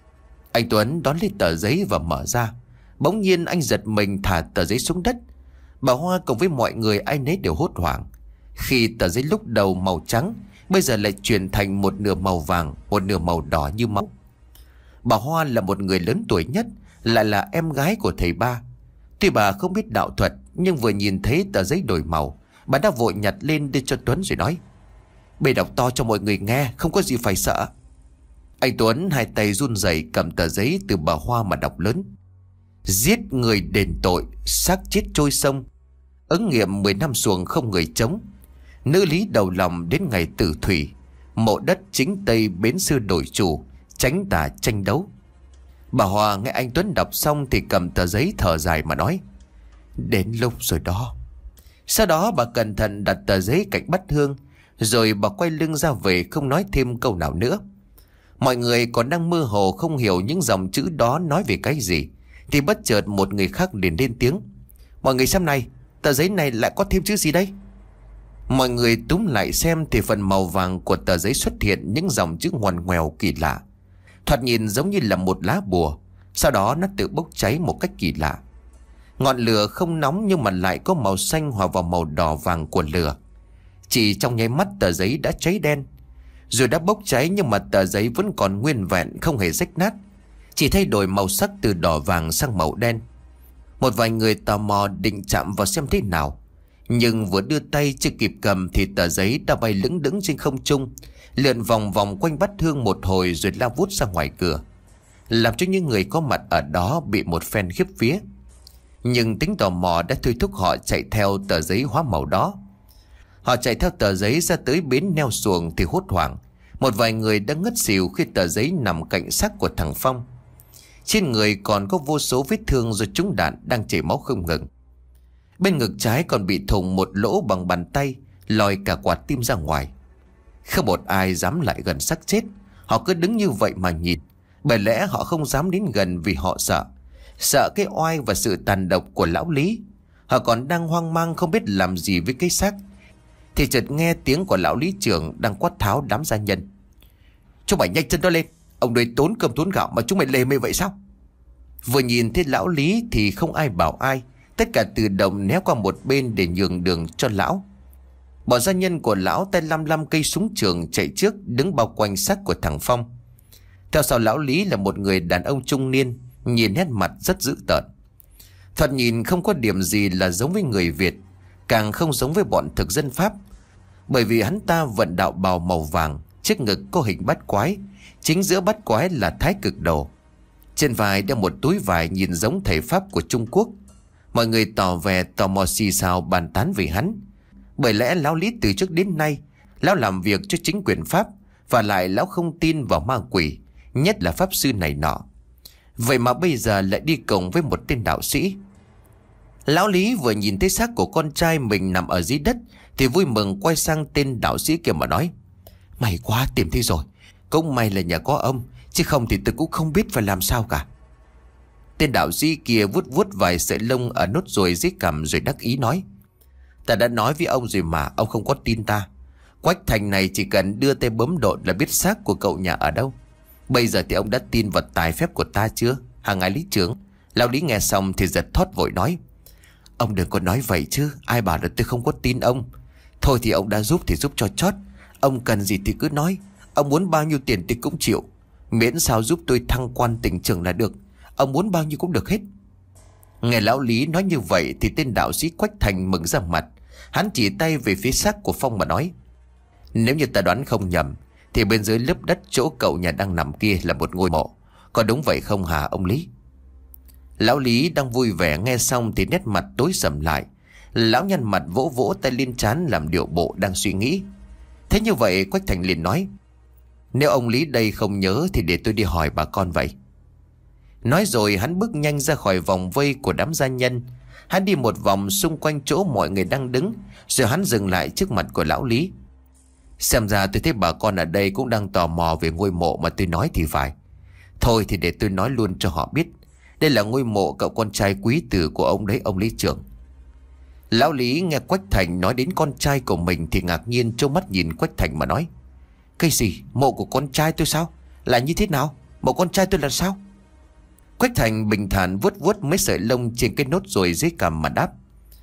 Anh Tuấn đón lấy tờ giấy và mở ra. Bỗng nhiên anh giật mình thả tờ giấy xuống đất. Bà Hoa cùng với mọi người ai nấy đều hốt hoảng khi tờ giấy lúc đầu màu trắng bây giờ lại chuyển thành một nửa màu vàng, một nửa màu đỏ như máu. Bà Hoa là một người lớn tuổi nhất, lại là em gái của thầy ba. Tuy bà không biết đạo thuật, nhưng vừa nhìn thấy tờ giấy đổi màu, bà đã vội nhặt lên đưa cho Tuấn rồi nói: "Bề đọc to cho mọi người nghe, không có gì phải sợ." Anh Tuấn hai tay run rẩy cầm tờ giấy từ bà Hoa mà đọc lớn: "Giết người đền tội, xác chết trôi sông. Ứng nghiệm mười năm xuồng không người chống. Nữ lý đầu lòng đến ngày tử thủy. Mộ đất chính tây bến xưa đổi chủ, tránh tà tranh đấu." Bà Hoa nghe anh Tuấn đọc xong thì cầm tờ giấy thở dài mà nói: "Đến lúc rồi đó." Sau đó bà cẩn thận đặt tờ giấy cạnh bát hương, rồi bà quay lưng ra về, không nói thêm câu nào nữa. Mọi người còn đang mơ hồ không hiểu những dòng chữ đó nói về cái gì, thì bất chợt một người khác liền lên tiếng: "Mọi người xem này, tờ giấy này lại có thêm chữ gì đây?" Mọi người túm lại xem thì phần màu vàng của tờ giấy xuất hiện những dòng chữ ngoằn ngoèo kỳ lạ, thoạt nhìn giống như là một lá bùa. Sau đó nó tự bốc cháy một cách kỳ lạ. Ngọn lửa không nóng nhưng mà lại có màu xanh hòa vào màu đỏ vàng của lửa. Chỉ trong nháy mắt tờ giấy đã cháy đen. Rồi đã bốc cháy nhưng mà tờ giấy vẫn còn nguyên vẹn, không hề rách nát, chỉ thay đổi màu sắc từ đỏ vàng sang màu đen. Một vài người tò mò định chạm vào xem thế nào, nhưng vừa đưa tay chưa kịp cầm thì tờ giấy đã bay lững đững trên không trung, lượn vòng vòng quanh bát hương một hồi rồi lao vút ra ngoài cửa, làm cho những người có mặt ở đó bị một phen khiếp vía. Nhưng tính tò mò đã thôi thúc họ chạy theo tờ giấy hóa màu đó. Họ chạy theo tờ giấy ra tới bến neo xuồng thì hốt hoảng, một vài người đã ngất xỉu khi tờ giấy nằm cạnh xác của thằng Phong. Trên người còn có vô số vết thương do trúng đạn đang chảy máu không ngừng. Bên ngực trái còn bị thủng một lỗ bằng bàn tay, lòi cả quả tim ra ngoài. Không một ai dám lại gần xác chết. Họ cứ đứng như vậy mà nhìn. Bởi lẽ họ không dám đến gần vì họ sợ. Sợ cái oai và sự tàn độc của lão Lý. Họ còn đang hoang mang không biết làm gì với cái xác, thì chợt nghe tiếng của lão lý trưởng đang quát tháo đám gia nhân: "Chúng mày nhanh chân đó lên, ông đây tốn cơm tốn gạo mà chúng mày lề mề vậy sao?" Vừa nhìn thấy lão Lý thì không ai bảo ai, tất cả tự động né qua một bên để nhường đường cho lão. Bọn gia nhân của lão tay lăm lăm cây súng trường chạy trước, đứng bao quanh xác của thằng Phong. Theo sau lão Lý là một người đàn ông trung niên, nhìn nét mặt rất dữ tợn. Thoạt nhìn không có điểm gì là giống với người Việt, càng không giống với bọn thực dân Pháp, bởi vì hắn ta vận đạo bào màu vàng, trước ngực có hình bát quái, chính giữa bát quái là thái cực đồ. Trên vai đeo một túi vải nhìn giống thầy Pháp của Trung Quốc. Mọi người tỏ vẻ tò mò xì xào bàn tán về hắn. Bởi lẽ lão Lý từ trước đến nay lão làm việc cho chính quyền Pháp, và lại lão không tin vào ma quỷ, nhất là pháp sư này nọ. Vậy mà bây giờ lại đi cùng với một tên đạo sĩ. Lão Lý vừa nhìn thấy xác của con trai mình nằm ở dưới đất thì vui mừng quay sang tên đạo sĩ kia mà nói: "May quá, tìm thấy rồi. Cũng may là nhà có ông, chứ không thì tôi cũng không biết phải làm sao cả." Tên đạo sĩ kia vuốt vuốt vài sợi lông ở nốt ruồi dưới cằm rồi đắc ý nói: "Ta đã nói với ông rồi mà, ông không có tin ta. Quách Thành này chỉ cần đưa tay bấm độn là biết xác của cậu nhà ở đâu. Bây giờ thì ông đã tin vào tài phép của ta chưa, hả ngài lý trưởng?" Lão Lý nghe xong thì giật thót vội nói: "Ông đừng có nói vậy chứ, ai bảo là tôi không có tin ông. Thôi thì ông đã giúp thì giúp cho chót. Ông cần gì thì cứ nói, ông muốn bao nhiêu tiền tôi cũng chịu, miễn sao giúp tôi thăng quan tỉnh trưởng là được. Ông muốn bao nhiêu cũng được hết." Nghe lão Lý nói như vậy thì tên đạo sĩ Quách Thành mừng ra mặt. Hắn chỉ tay về phía xác của Phong mà nói: "Nếu như ta đoán không nhầm thì bên dưới lớp đất chỗ cậu nhà đang nằm kia là một ngôi mộ. Có đúng vậy không hả ông Lý?" Lão Lý đang vui vẻ nghe xong thì nét mặt tối sầm lại. Lão nhăn mặt vỗ vỗ tay lên trán làm điệu bộ đang suy nghĩ. Thế như vậy Quách Thành liền nói: "Nếu ông Lý đây không nhớ thì để tôi đi hỏi bà con vậy." Nói rồi hắn bước nhanh ra khỏi vòng vây của đám gia nhân. Hắn đi một vòng xung quanh chỗ mọi người đang đứng, rồi hắn dừng lại trước mặt của lão Lý. "Xem ra tôi thấy bà con ở đây cũng đang tò mò về ngôi mộ mà tôi nói thì phải. Thôi thì để tôi nói luôn cho họ biết. Đây là ngôi mộ cậu con trai quý tử của ông đấy, ông Lý trưởng." Lão Lý nghe Quách Thành nói đến con trai của mình thì ngạc nhiên trố mắt nhìn Quách Thành mà nói: "Cái gì? Mộ của con trai tôi sao? Là như thế nào? Mộ con trai tôi là sao?" Quách Thành bình thản vuốt vuốt mấy sợi lông trên cái nốt ruồi dưới cằm mà đáp: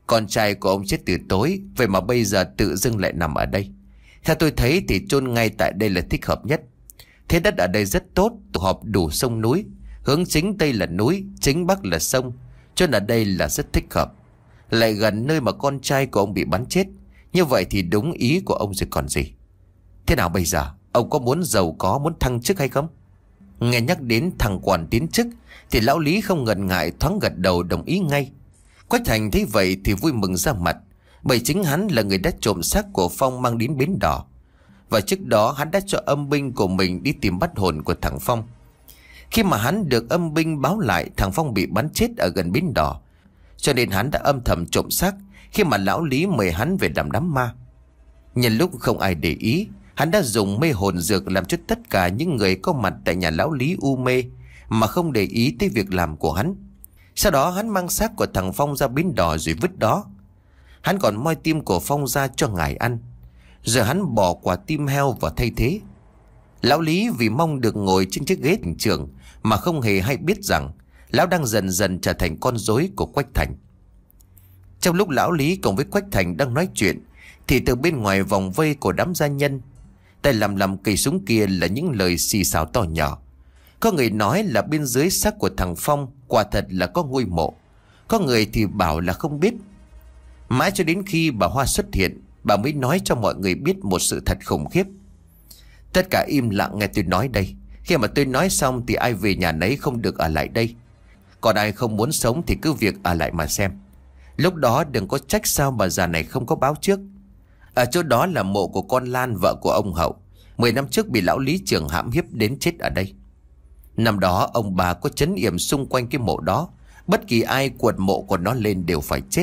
Con trai của ông chết từ tối, vậy mà bây giờ tự dưng lại nằm ở đây. Theo tôi thấy thì chôn ngay tại đây là thích hợp nhất. Thế đất ở đây rất tốt, tụ họp đủ sông núi. Hướng chính tây là núi, chính bắc là sông, chôn ở đây là rất thích hợp. Lại gần nơi mà con trai của ông bị bắn chết. Như vậy thì đúng ý của ông rồi còn gì. Thế nào bây giờ, ông có muốn giàu có, muốn thăng chức hay không? Nghe nhắc đến thằng quan tiến chức thì lão Lý không ngần ngại thoáng gật đầu đồng ý ngay. Quách Thành thấy vậy thì vui mừng ra mặt, bởi chính hắn là người đã trộm xác của Phong mang đến bến đỏ. Và trước đó hắn đã cho âm binh của mình đi tìm bắt hồn của thằng Phong. Khi mà hắn được âm binh báo lại thằng Phong bị bắn chết ở gần bến đỏ, cho nên hắn đã âm thầm trộm xác khi mà lão Lý mời hắn về làm đám ma. Nhân lúc không ai để ý, hắn đã dùng mê hồn dược làm cho tất cả những người có mặt tại nhà lão Lý u mê, mà không để ý tới việc làm của hắn. Sau đó hắn mang xác của thằng Phong ra bến đỏ rồi vứt đó. Hắn còn moi tim của Phong ra cho ngài ăn, rồi hắn bỏ quả tim heo vào thay thế. Lão Lý vì mong được ngồi trên chiếc ghế tỉnh trưởng mà không hề hay biết rằng lão đang dần dần trở thành con rối của Quách Thành. Trong lúc lão Lý cùng với Quách Thành đang nói chuyện thì từ bên ngoài vòng vây của đám gia nhân, tay làm làm cây súng kia là những lời xì xào to nhỏ. Có người nói là bên dưới xác của thằng Phong quả thật là có ngôi mộ, có người thì bảo là không biết. Mãi cho đến khi bà Hoa xuất hiện, bà mới nói cho mọi người biết một sự thật khủng khiếp. Tất cả im lặng nghe tôi nói đây. Khi mà tôi nói xong thì ai về nhà nấy, không được ở lại đây. Còn ai không muốn sống thì cứ việc ở lại mà xem. Lúc đó đừng có trách sao bà già này không có báo trước. Ở chỗ đó là mộ của con Lan, vợ của ông Hậu. Mười năm trước bị lão Lý trưởng hãm hiếp đến chết ở đây. Năm đó ông bà có trấn yểm xung quanh cái mộ đó, bất kỳ ai quật mộ của nó lên đều phải chết.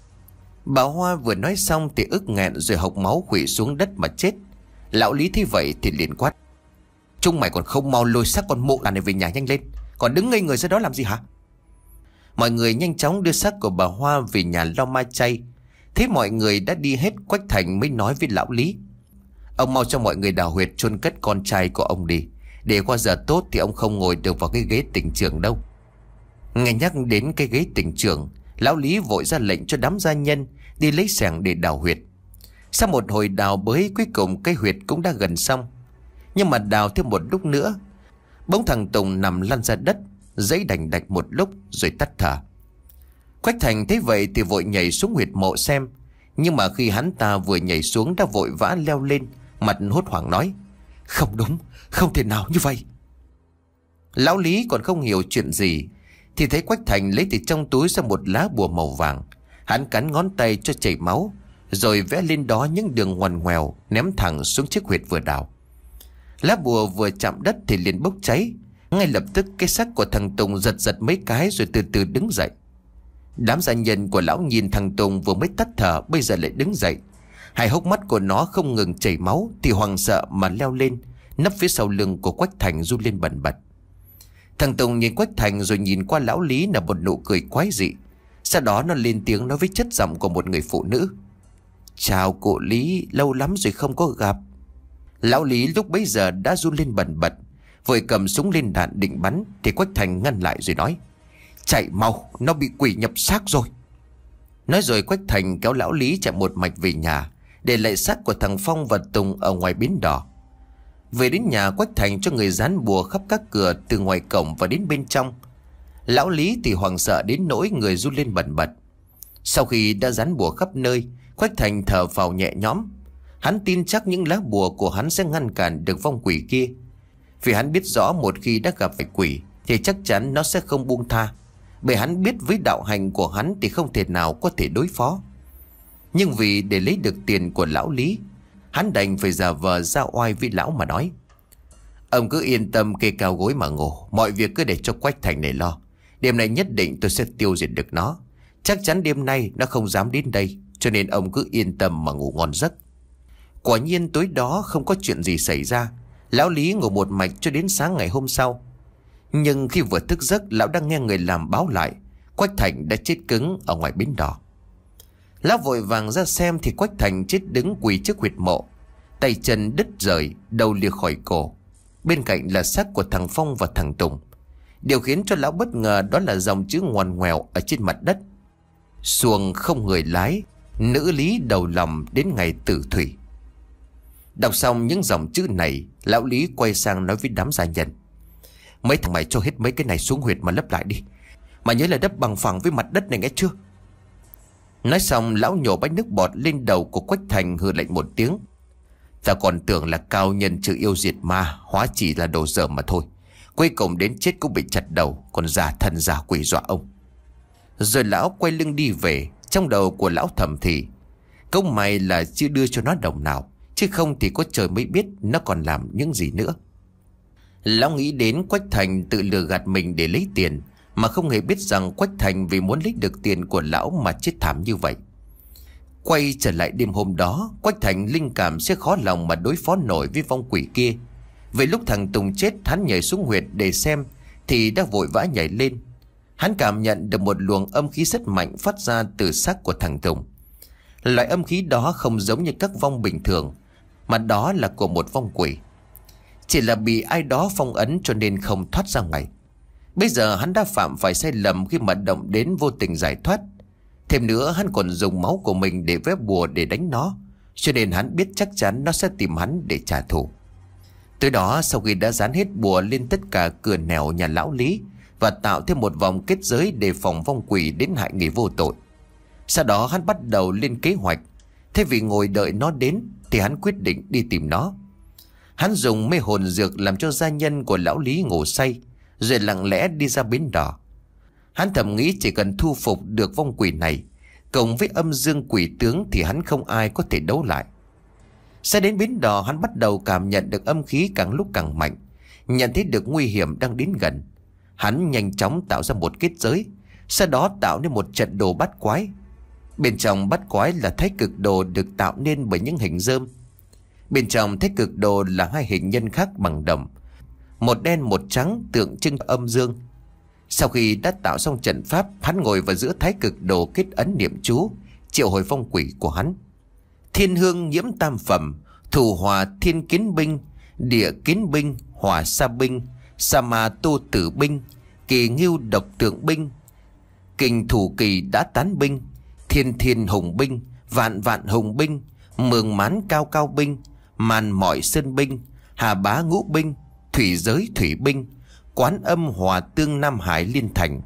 Bà Hoa vừa nói xong thì ức nghẹn rồi hộc máu khuỵu xuống đất mà chết. Lão Lý thấy vậy thì liền quát: chúng mày còn không mau lôi xác con mộ này về nhà nhanh lên, còn đứng ngây người ra đó làm gì hả? Mọi người nhanh chóng đưa xác của bà Hoa về nhà lo ma chay. Thế mọi người đã đi hết, Quách Thành mới nói với lão Lý: ông mau cho mọi người đào huyệt chôn cất con trai của ông đi, để qua giờ tốt thì ông không ngồi được vào cái ghế tỉnh trưởng đâu. Nghe nhắc đến cái ghế tỉnh trưởng, lão Lý vội ra lệnh cho đám gia nhân đi lấy xẻng để đào huyệt. Sau một hồi đào bới, cuối cùng cái huyệt cũng đã gần xong. Nhưng mà đào thêm một lúc nữa, bỗng thằng Tùng nằm lăn ra đất, giãy đành đạch một lúc rồi tắt thở. Quách Thành thấy vậy thì vội nhảy xuống huyệt mộ xem. Nhưng mà khi hắn ta vừa nhảy xuống đã vội vã leo lên, mặt hốt hoảng nói: không đúng, không thể nào như vậy. Lão Lý còn không hiểu chuyện gì thì thấy Quách Thành lấy từ trong túi ra một lá bùa màu vàng. Hắn cắn ngón tay cho chảy máu, rồi vẽ lên đó những đường ngoằn ngoèo, ném thẳng xuống chiếc huyệt vừa đào. Lá bùa vừa chạm đất thì liền bốc cháy. Ngay lập tức cái xác của thằng Tùng giật giật mấy cái rồi từ từ đứng dậy. Đám gia nhân của lão nhìn thằng Tùng vừa mới tắt thở bây giờ lại đứng dậy. Hai hốc mắt của nó không ngừng chảy máu thì hoảng sợ mà leo lên, nấp phía sau lưng của Quách Thành run lên bần bật. Thằng Tùng nhìn Quách Thành rồi nhìn qua lão Lý là một nụ cười quái dị. Sau đó nó lên tiếng nói với chất giọng của một người phụ nữ: chào cụ Lý, lâu lắm rồi không có gặp. Lão Lý lúc bấy giờ đã run lên bần bật, vội cầm súng lên đạn định bắn thì Quách Thành ngăn lại rồi nói: chạy mau, nó bị quỷ nhập xác rồi. Nói rồi Quách Thành kéo lão Lý chạy một mạch về nhà, để lại xác của thằng Phong và Tùng ở ngoài bến đỏ. Về đến nhà, Quách Thành cho người dán bùa khắp các cửa từ ngoài cổng và đến bên trong. Lão Lý thì hoảng sợ đến nỗi người run lên bần bật. Sau khi đã dán bùa khắp nơi, Quách Thành thở phào nhẹ nhõm. Hắn tin chắc những lá bùa của hắn sẽ ngăn cản được vong quỷ kia, vì hắn biết rõ một khi đã gặp phải quỷ thì chắc chắn nó sẽ không buông tha, bởi hắn biết với đạo hành của hắn thì không thể nào có thể đối phó. Nhưng vì để lấy được tiền của lão Lý, hắn đành phải giả vờ ra oai với lão mà nói: ông cứ yên tâm kê cao gối mà ngủ, mọi việc cứ để cho Quách Thành này lo. Đêm nay nhất định tôi sẽ tiêu diệt được nó. Chắc chắn đêm nay nó không dám đến đây, cho nên ông cứ yên tâm mà ngủ ngon giấc. Quả nhiên tối đó không có chuyện gì xảy ra. Lão Lý ngủ một mạch cho đến sáng ngày hôm sau. Nhưng khi vừa thức giấc, lão đang nghe người làm báo lại Quách Thành đã chết cứng ở ngoài bến đỏ. Lão vội vàng ra xem thì Quách Thành chết đứng quỳ trước huyệt mộ, tay chân đứt rời, đầu lìa khỏi cổ. Bên cạnh là xác của thằng Phong và thằng Tùng. Điều khiến cho lão bất ngờ đó là dòng chữ ngoằn ngoèo ở trên mặt đất: xuồng không người lái, nữ lý đầu lòng đến ngày tử thủy. Đọc xong những dòng chữ này, lão Lý quay sang nói với đám gia nhân: Mấy thằng mày cho hết mấy cái này xuống huyệt mà lấp lại đi, mà nhớ là đắp bằng phẳng với mặt đất này nghe chưa. Nói xong lão nhổ bánh nước bọt lên đầu của Quách Thành, hừ lạnh một tiếng: Ta còn tưởng là cao nhân trừ yêu diệt ma, hóa chỉ là đồ dởm mà thôi. Cuối cùng đến chết cũng bị chặt đầu, còn giả thần giả quỷ dọa ông. Rồi lão quay lưng đi về. Trong đầu của lão thầm thì: Câu mày là chưa đưa cho nó đồng nào, chứ không thì có trời mới biết nó còn làm những gì nữa. Lão nghĩ đến Quách Thành tự lừa gạt mình để lấy tiền, mà không hề biết rằng Quách Thành vì muốn lấy được tiền của lão mà chết thảm như vậy. Quay trở lại đêm hôm đó, Quách Thành linh cảm sẽ khó lòng mà đối phó nổi với vong quỷ kia. Về lúc thằng Tùng chết, hắn nhảy xuống huyệt để xem thì đã vội vã nhảy lên. Hắn cảm nhận được một luồng âm khí rất mạnh phát ra từ xác của thằng Tùng. Loại âm khí đó không giống như các vong bình thường, mà đó là của một vong quỷ. Chỉ là bị ai đó phong ấn cho nên không thoát ra ngoài. Bây giờ hắn đã phạm phải sai lầm khi mà động đến vô tình giải thoát. Thêm nữa hắn còn dùng máu của mình để vẽ bùa để đánh nó, cho nên hắn biết chắc chắn nó sẽ tìm hắn để trả thù. Tới đó, sau khi đã dán hết bùa lên tất cả cửa nẻo nhà lão Lý và tạo thêm một vòng kết giới đề phòng vong quỷ đến hại người vô tội, sau đó hắn bắt đầu lên kế hoạch. Thay vì ngồi đợi nó đến thì hắn quyết định đi tìm nó. Hắn dùng mê hồn dược làm cho gia nhân của lão Lý ngủ say, rồi lặng lẽ đi ra bến đò. Hắn thầm nghĩ chỉ cần thu phục được vong quỷ này cộng với âm dương quỷ tướng thì hắn không ai có thể đấu lại. Xe đến bến đò, hắn bắt đầu cảm nhận được âm khí càng lúc càng mạnh, nhận thấy được nguy hiểm đang đến gần. Hắn nhanh chóng tạo ra một kết giới, sau đó tạo nên một trận đồ bát quái. Bên trong bát quái là thái cực đồ được tạo nên bởi những hình rơm. Bên trong thái cực đồ là hai hình nhân khác bằng đồng, một đen một trắng tượng trưng âm dương. Sau khi đã tạo xong trận pháp, hắn ngồi vào giữa thái cực đồ kết ấn niệm chú, triệu hồi vong quỷ của hắn. Thiên hương nhiễm tam phẩm, thủ hòa thiên kiến binh, địa kiến binh, hỏa sa binh, sa ma tô tử binh, kỳ ngưu độc tượng binh, kình thủ kỳ đã tán binh, thiên thiên hùng binh, vạn vạn hùng binh, mường mán cao cao binh, màn mỏi sơn binh, hà bá ngũ binh, thủy giới thủy binh, quán âm hòa tương Nam Hải liên thành,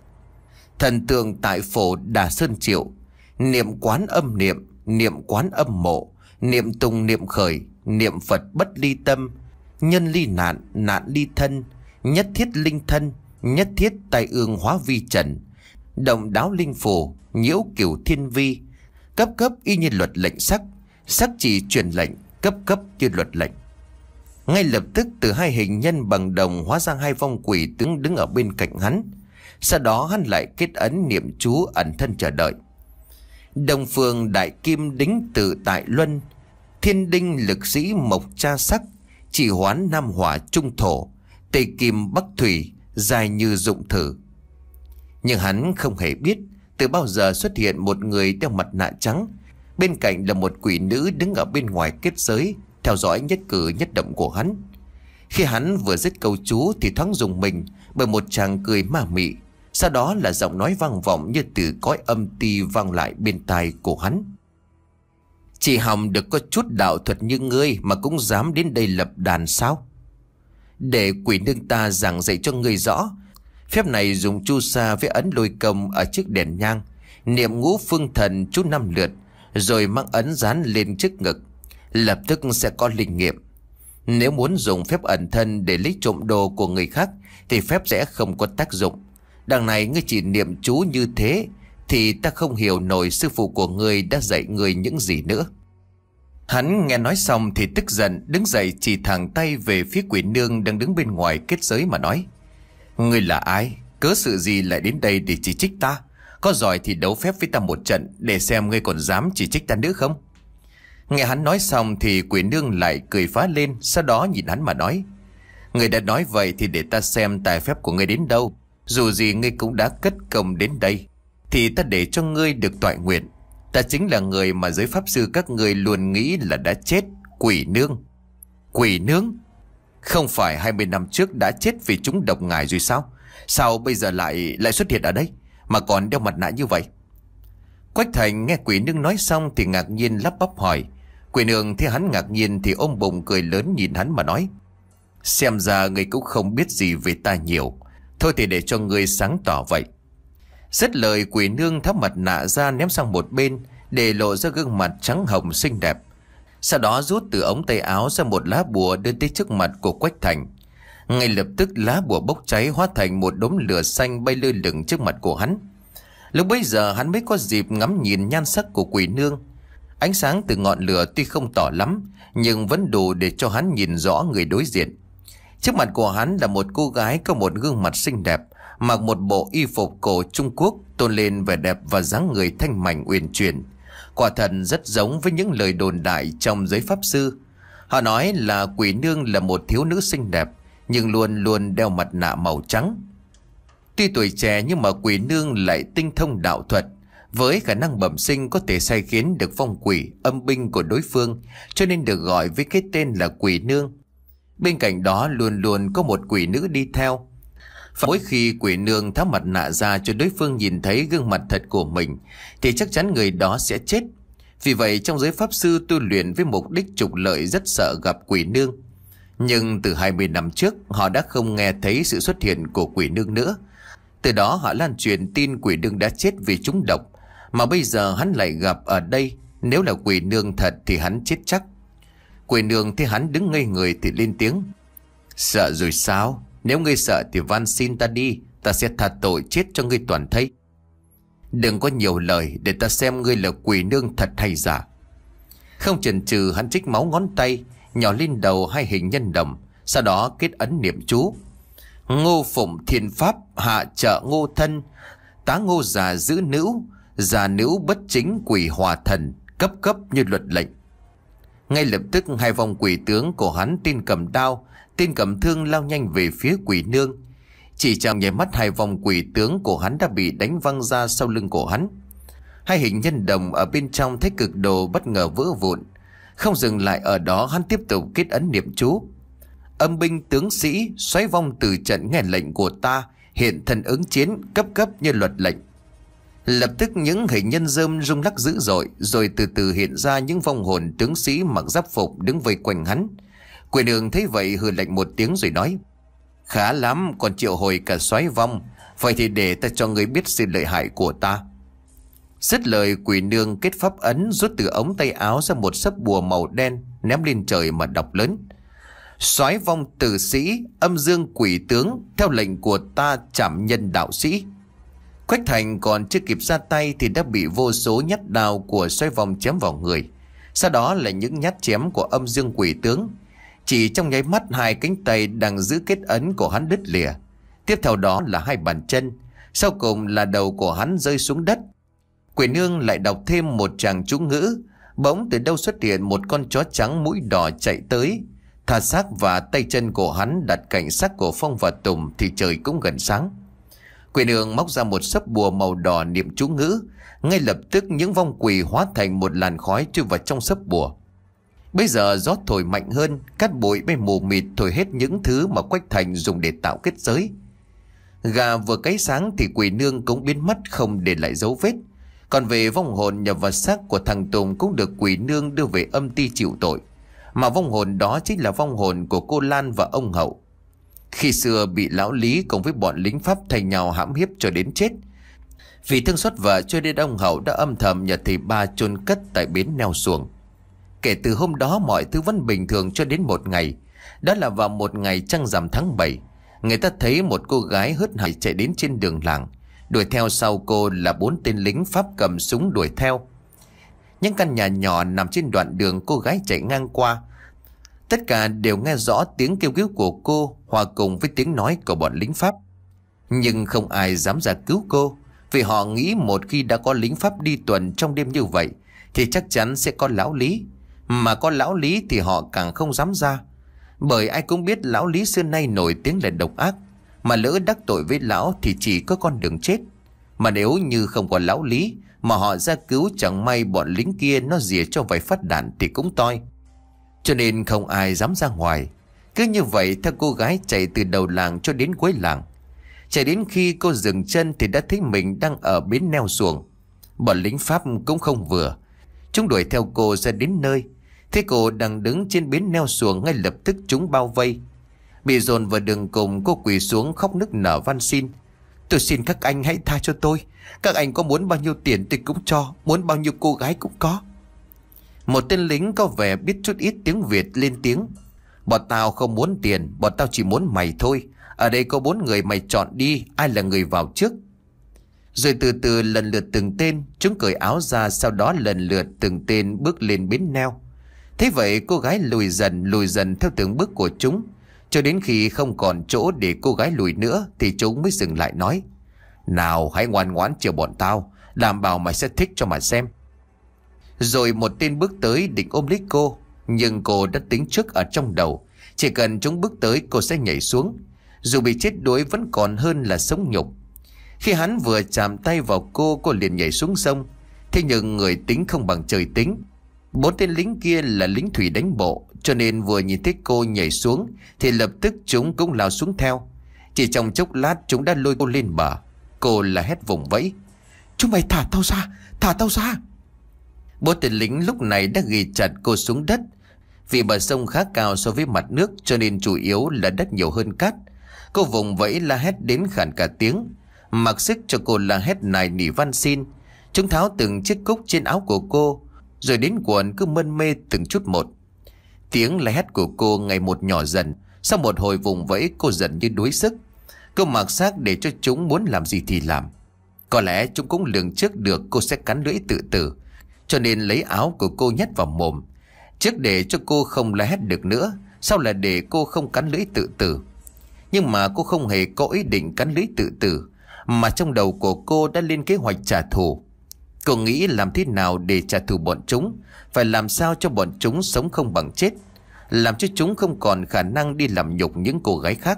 thần tượng tại phổ Đà Sơn Triệu, niệm quán âm niệm, niệm quán âm mộ, niệm tùng niệm khởi, niệm Phật bất ly tâm, nhân ly nạn, nạn ly thân, nhất thiết linh thân, nhất thiết tai ương hóa vi trần, động đáo linh phù, nhiễu cửu thiên vi, cấp cấp y như luật lệnh sắc, sắc chỉ truyền lệnh, cấp cấp như luật lệnh. Ngay lập tức từ hai hình nhân bằng đồng hóa ra hai vong quỷ tướng đứng ở bên cạnh hắn. Sau đó hắn lại kết ấn niệm chú ẩn thân chờ đợi. Đồng phương đại kim đính tự tại luân, thiên đinh lực sĩ mộc cha sắc, chỉ hoán nam hỏa trung thổ, tây kim bắc thủy, dài như dụng thử. Nhưng hắn không hề biết từ bao giờ xuất hiện một người đeo mặt nạ trắng, bên cạnh là một quỷ nữ đứng ở bên ngoài kết giới, theo dõi nhất cử nhất động của hắn. Khi hắn vừa dứt câu chú thì thoáng dùng mình bởi một tràng cười ma mị, sau đó là giọng nói vang vọng như từ cõi âm ti vang lại bên tai của hắn. Chỉ hòng được có chút đạo thuật như ngươi mà cũng dám đến đây lập đàn sao? Để quỷ nương ta giảng dạy cho ngươi rõ. Phép này dùng chu sa với ấn lôi công ở trước đèn nhang, niệm ngũ phương thần chú năm lượt, rồi mang ấn dán lên trước ngực, lập tức sẽ có linh nghiệm. Nếu muốn dùng phép ẩn thân để lấy trộm đồ của người khác thì phép sẽ không có tác dụng. Đằng này ngươi chỉ niệm chú như thế thì ta không hiểu nổi sư phụ của ngươi đã dạy ngươi những gì nữa. Hắn nghe nói xong thì tức giận đứng dậy, chỉ thẳng tay về phía quỷ nương đang đứng bên ngoài kết giới mà nói: Ngươi là ai? Cớ sự gì lại đến đây để chỉ trích ta? Có giỏi thì đấu phép với ta một trận để xem ngươi còn dám chỉ trích ta nữa không? Nghe hắn nói xong thì quỷ nương lại cười phá lên, sau đó nhìn hắn mà nói: Ngươi đã nói vậy thì để ta xem tài phép của ngươi đến đâu. Dù gì ngươi cũng đã cất công đến đây thì ta để cho ngươi được toại nguyện. Ta chính là người mà giới pháp sư các ngươi luôn nghĩ là đã chết. Quỷ nương. Quỷ nương? Không phải hai mươi năm trước đã chết vì chúng độc ngài rồi sao? Sao bây giờ lại lại xuất hiện ở đây mà còn đeo mặt nạ như vậy? Quách Thành nghe quỷ nương nói xong thì ngạc nhiên lắp bắp hỏi. Quỷ nương thấy hắn ngạc nhiên thì ôm bụng cười lớn nhìn hắn mà nói: Xem ra ngươi cũng không biết gì về ta nhiều. Thôi thì để cho ngươi sáng tỏ vậy. Dứt lời, quỷ nương tháo mặt nạ ra ném sang một bên, để lộ ra gương mặt trắng hồng xinh đẹp. Sau đó rút từ ống tay áo ra một lá bùa đưa tới trước mặt của Quách Thành. Ngay lập tức lá bùa bốc cháy, hóa thành một đốm lửa xanh bay lơ lửng trước mặt của hắn. Lúc bấy giờ hắn mới có dịp ngắm nhìn nhan sắc của quỷ nương. Ánh sáng từ ngọn lửa tuy không tỏ lắm, nhưng vẫn đủ để cho hắn nhìn rõ người đối diện. Trước mặt của hắn là một cô gái có một gương mặt xinh đẹp, mặc một bộ y phục cổ Trung Quốc, tôn lên vẻ đẹp và dáng người thanh mảnh uyển chuyển. Quả thật rất giống với những lời đồn đại trong giới pháp sư. Họ nói là quỷ nương là một thiếu nữ xinh đẹp, nhưng luôn luôn đeo mặt nạ màu trắng. Tuy tuổi trẻ nhưng mà quỷ nương lại tinh thông đạo thuật, với khả năng bẩm sinh có thể sai khiến được phong quỷ, âm binh của đối phương, cho nên được gọi với cái tên là quỷ nương. Bên cạnh đó luôn luôn có một quỷ nữ đi theo. Và mỗi khi quỷ nương tháo mặt nạ ra cho đối phương nhìn thấy gương mặt thật của mình thì chắc chắn người đó sẽ chết. Vì vậy trong giới pháp sư tu luyện với mục đích trục lợi rất sợ gặp quỷ nương. Nhưng từ hai mươi năm trước họ đã không nghe thấy sự xuất hiện của quỷ nương nữa. Từ đó họ lan truyền tin quỷ nương đã chết vì trúng độc. Mà bây giờ hắn lại gặp ở đây. Nếu là quỷ nương thật thì hắn chết chắc. Quỷ nương thấy hắn đứng ngây người thì lên tiếng: Sợ rồi sao? Nếu ngươi sợ thì van xin ta đi, ta sẽ tha tội chết cho ngươi toàn thây. Đừng có nhiều lời, để ta xem ngươi là quỷ nương thật hay giả. Không chần chừ, hắn trích máu ngón tay nhỏ lên đầu hai hình nhân đồng, sau đó kết ấn niệm chú: Ngô phụng thiên pháp, hạ trợ ngô thân, tá ngô già giữ nữ, già nữ bất chính quỷ hòa thần, cấp cấp như luật lệnh. Ngay lập tức hai vong quỷ tướng của hắn, tên cầm đao, tên cầm thương, lao nhanh về phía quỷ nương. Chỉ trong nháy mắt hai vong quỷ tướng của hắn đã bị đánh văng ra sau lưng của hắn. Hai hình nhân đồng ở bên trong thấy cực đồ bất ngờ vỡ vụn. Không dừng lại ở đó, hắn tiếp tục kết ấn niệm chú: Âm binh tướng sĩ xoáy vong từ trận, nghe lệnh của ta, hiện thân ứng chiến, cấp cấp như luật lệnh. Lập tức những hình nhân rơm rung lắc dữ dội, rồi từ từ hiện ra những vong hồn tướng sĩ mặc giáp phục đứng vây quanh hắn. Quỷ nương thấy vậy hừ lạnh một tiếng rồi nói: Khá lắm, còn triệu hồi cả xoáy vong. Vậy thì để ta cho ngươi biết sự lợi hại của ta. Dứt lời, quỷ nương kết pháp ấn, rút từ ống tay áo ra một sấp bùa màu đen, ném lên trời mà đọc lớn: Soái vong tử sĩ, âm dương quỷ tướng, theo lệnh của ta trảm nhân đạo sĩ. Quách Thành còn chưa kịp ra tay thì đã bị vô số nhát đao của soái vong chém vào người. Sau đó là những nhát chém của âm dương quỷ tướng. Chỉ trong nháy mắt, hai cánh tay đang giữ kết ấn của hắn đứt lìa. Tiếp theo đó là hai bàn chân. Sau cùng là đầu của hắn rơi xuống đất. Quỷ nương lại đọc thêm một tràng chú ngữ. Bỗng từ đâu xuất hiện một con chó trắng mũi đỏ chạy tới, thả xác và tay chân của hắn đặt cạnh xác của Phong và Tùng thì trời cũng gần sáng. Quỷ nương móc ra một sấp bùa màu đỏ niệm chú ngữ. Ngay lập tức những vong quỷ hóa thành một làn khói chui vào trong sấp bùa. Bây giờ gió thổi mạnh hơn, cát bụi bay mù mịt thổi hết những thứ mà Quách Thành dùng để tạo kết giới. Gà vừa cáy sáng thì quỷ nương cũng biến mất không để lại dấu vết. Còn về vong hồn nhập vào xác của thằng Tùng cũng được quỷ nương đưa về âm ty chịu tội. Mà vong hồn đó chính là vong hồn của cô Lan và ông Hậu. Khi xưa bị lão Lý cùng với bọn lính Pháp thay nhau hãm hiếp cho đến chết. Vì thương xót vợ cho nên ông Hậu đã âm thầm nhờ thầy ba chôn cất tại bến neo xuồng. Kể từ hôm đó mọi thứ vẫn bình thường cho đến một ngày. Đó là vào một ngày trăng rằm tháng bảy. Người ta thấy một cô gái hớt hải chạy đến trên đường làng. Đuổi theo sau cô là bốn tên lính Pháp cầm súng đuổi theo. Những căn nhà nhỏ nằm trên đoạn đường cô gái chạy ngang qua. Tất cả đều nghe rõ tiếng kêu cứu của cô hòa cùng với tiếng nói của bọn lính Pháp. Nhưng không ai dám ra cứu cô, vì họ nghĩ một khi đã có lính Pháp đi tuần trong đêm như vậy thì chắc chắn sẽ có lão Lý. Mà có lão Lý thì họ càng không dám ra. Bởi ai cũng biết lão Lý xưa nay nổi tiếng là độc ác. Mà lỡ đắc tội với lão thì chỉ có con đường chết. Mà nếu như không có lão Lý mà họ ra cứu, chẳng may bọn lính kia nó rỉa cho vài phát đạn thì cũng toi. Cho nên không ai dám ra ngoài. Cứ như vậy theo cô gái chạy từ đầu làng cho đến cuối làng. Chạy đến khi cô dừng chân thì đã thấy mình đang ở bến neo xuồng. Bọn lính Pháp cũng không vừa. Chúng đuổi theo cô ra đến nơi. Thế cô đang đứng trên bến neo xuồng, ngay lập tức chúng bao vây. Bị dồn vào đường cùng, cô quỳ xuống khóc nức nở van xin: "Tôi xin các anh hãy tha cho tôi. Các anh có muốn bao nhiêu tiền tôi cũng cho, muốn bao nhiêu cô gái cũng có." Một tên lính có vẻ biết chút ít tiếng Việt lên tiếng: "Bọn tao không muốn tiền, bọn tao chỉ muốn mày thôi. Ở đây có bốn người, mày chọn đi, ai là người vào trước." Rồi từ từ lần lượt từng tên, chúng cởi áo ra, sau đó lần lượt từng tên bước lên bến neo. Thế vậy cô gái lùi dần lùi dần theo từng bước của chúng, cho đến khi không còn chỗ để cô gái lùi nữa thì chúng mới dừng lại nói: "Nào, hãy ngoan ngoãn chờ bọn tao, đảm bảo mày sẽ thích cho mà xem." Rồi một tên bước tới định ôm lấy cô, nhưng cô đã tính trước ở trong đầu, chỉ cần chúng bước tới cô sẽ nhảy xuống. Dù bị chết đuối vẫn còn hơn là sống nhục. Khi hắn vừa chạm tay vào cô, cô liền nhảy xuống sông. Thế nhưng người tính không bằng trời tính. Bốn tên lính kia là lính thủy đánh bộ, cho nên vừa nhìn thấy cô nhảy xuống thì lập tức chúng cũng lao xuống theo. Chỉ trong chốc lát chúng đã lôi cô lên bờ. Cô là hét vùng vẫy: "Chúng mày thả tao ra, thả tao ra!" Bốn tên lính lúc này đã ghi chặt cô xuống đất. Vì bờ sông khá cao so với mặt nước, cho nên chủ yếu là đất nhiều hơn cát. Cô vùng vẫy la hét đến khản cả tiếng. Mặc sức cho cô la hét nài nỉ van xin. Chúng tháo từng chiếc cúc trên áo của cô, rồi đến quần cứ mân mê từng chút một. Tiếng la hét của cô ngày một nhỏ dần. Sau một hồi vùng vẫy, cô dần như đuối sức. Cô mặc xác để cho chúng muốn làm gì thì làm. Có lẽ chúng cũng lường trước được cô sẽ cắn lưỡi tự tử, cho nên lấy áo của cô nhét vào mồm. Trước để cho cô không la hét được nữa, sau là để cô không cắn lưỡi tự tử. Nhưng mà cô không hề có ý định cắn lưỡi tự tử, mà trong đầu của cô đã lên kế hoạch trả thù. Cô nghĩ làm thế nào để trả thù bọn chúng, phải làm sao cho bọn chúng sống không bằng chết, làm cho chúng không còn khả năng đi làm nhục những cô gái khác.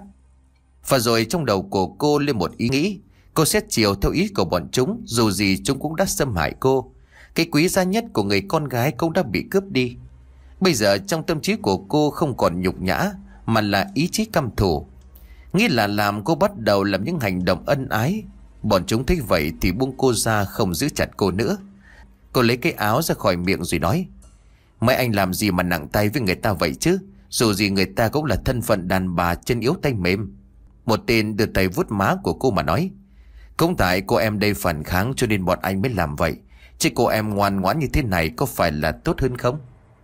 Và rồi trong đầu của cô lên một ý nghĩ: cô sẽ chiều theo ý của bọn chúng, dù gì chúng cũng đã xâm hại cô. Cái quý giá nhất của người con gái cũng đã bị cướp đi. Bây giờ trong tâm trí của cô không còn nhục nhã, mà là ý chí căm thù. Nghĩ là làm, cô bắt đầu làm những hành động ân ái. Bọn chúng thấy vậy thì buông cô ra, không giữ chặt cô nữa. Cô lấy cái áo ra khỏi miệng rồi nói: "Mấy anh làm gì mà nặng tay với người ta vậy chứ? Dù gì người ta cũng là thân phận đàn bà chân yếu tay mềm." Một tên đưa tay vuốt má của cô mà nói: "Cũng tại cô em đây phản kháng cho nên bọn anh mới làm vậy. Chứ cô em ngoan ngoãn như thế này có phải là tốt hơn không?"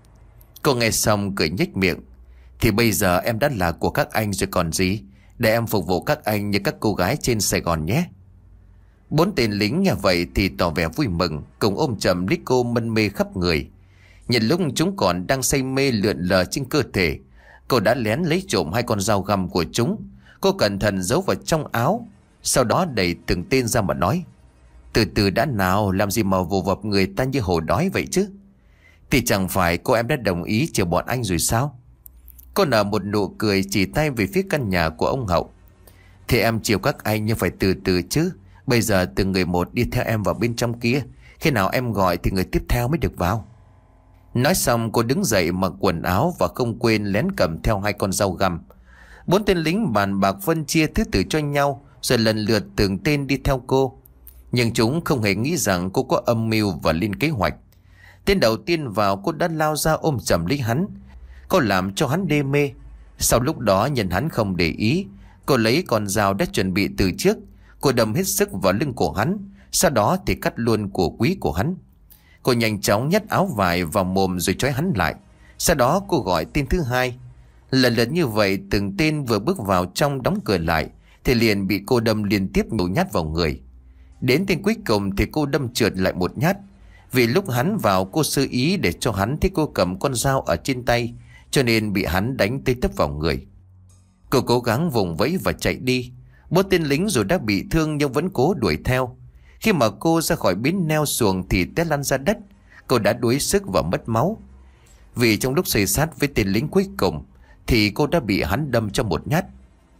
Cô nghe xong cười nhếch miệng: "Thì bây giờ em đã là của các anh rồi còn gì. Để em phục vụ các anh như các cô gái trên Sài Gòn nhé." Bốn tên lính nghe vậy thì tỏ vẻ vui mừng, cùng ôm chầm lấy cô mân mê khắp người. Nhìn lúc chúng còn đang say mê lượn lờ trên cơ thể, cô đã lén lấy trộm hai con dao găm của chúng. Cô cẩn thận giấu vào trong áo, sau đó đẩy từng tên ra mà nói: "Từ từ đã nào, làm gì mà vồ vập người ta như hổ đói vậy chứ? Thì chẳng phải cô em đã đồng ý chiều bọn anh rồi sao?" Cô nở một nụ cười, chỉ tay về phía căn nhà của ông Hậu: "Thì em chiều các anh nhưng phải từ từ chứ. Bây giờ từng người một đi theo em vào bên trong kia. Khi nào em gọi thì người tiếp theo mới được vào." Nói xong cô đứng dậy mặc quần áo và không quên lén cầm theo hai con dao găm. Bốn tên lính bàn bạc phân chia thứ tự cho nhau, rồi lần lượt từng tên đi theo cô. Nhưng chúng không hề nghĩ rằng cô có âm mưu và lên kế hoạch. Tên đầu tiên vào, cô đã lao ra ôm chầm lấy hắn. Cô làm cho hắn đê mê. Sau lúc đó nhìn hắn không để ý, cô lấy con dao đã chuẩn bị từ trước. Cô đâm hết sức vào lưng của hắn, sau đó thì cắt luôn của quý của hắn. Cô nhanh chóng nhét áo vải vào mồm rồi trói hắn lại. Sau đó cô gọi tên thứ hai. Lần lượt như vậy, từng tên vừa bước vào trong đóng cửa lại thì liền bị cô đâm liên tiếp nhiều nhát vào người. Đến tên cuối cùng thì cô đâm trượt lại một nhát. Vì lúc hắn vào cô sơ ý để cho hắn thấy cô cầm con dao ở trên tay, cho nên bị hắn đánh tới tấp vào người. Cô cố gắng vùng vẫy và chạy đi. Bốn tên lính dù đã bị thương nhưng vẫn cố đuổi theo. Khi mà cô ra khỏi bến neo xuồng thì té lăn ra đất. Cô đã đuối sức và mất máu. Vì trong lúc xây sát với tên lính cuối cùng thì cô đã bị hắn đâm cho một nhát.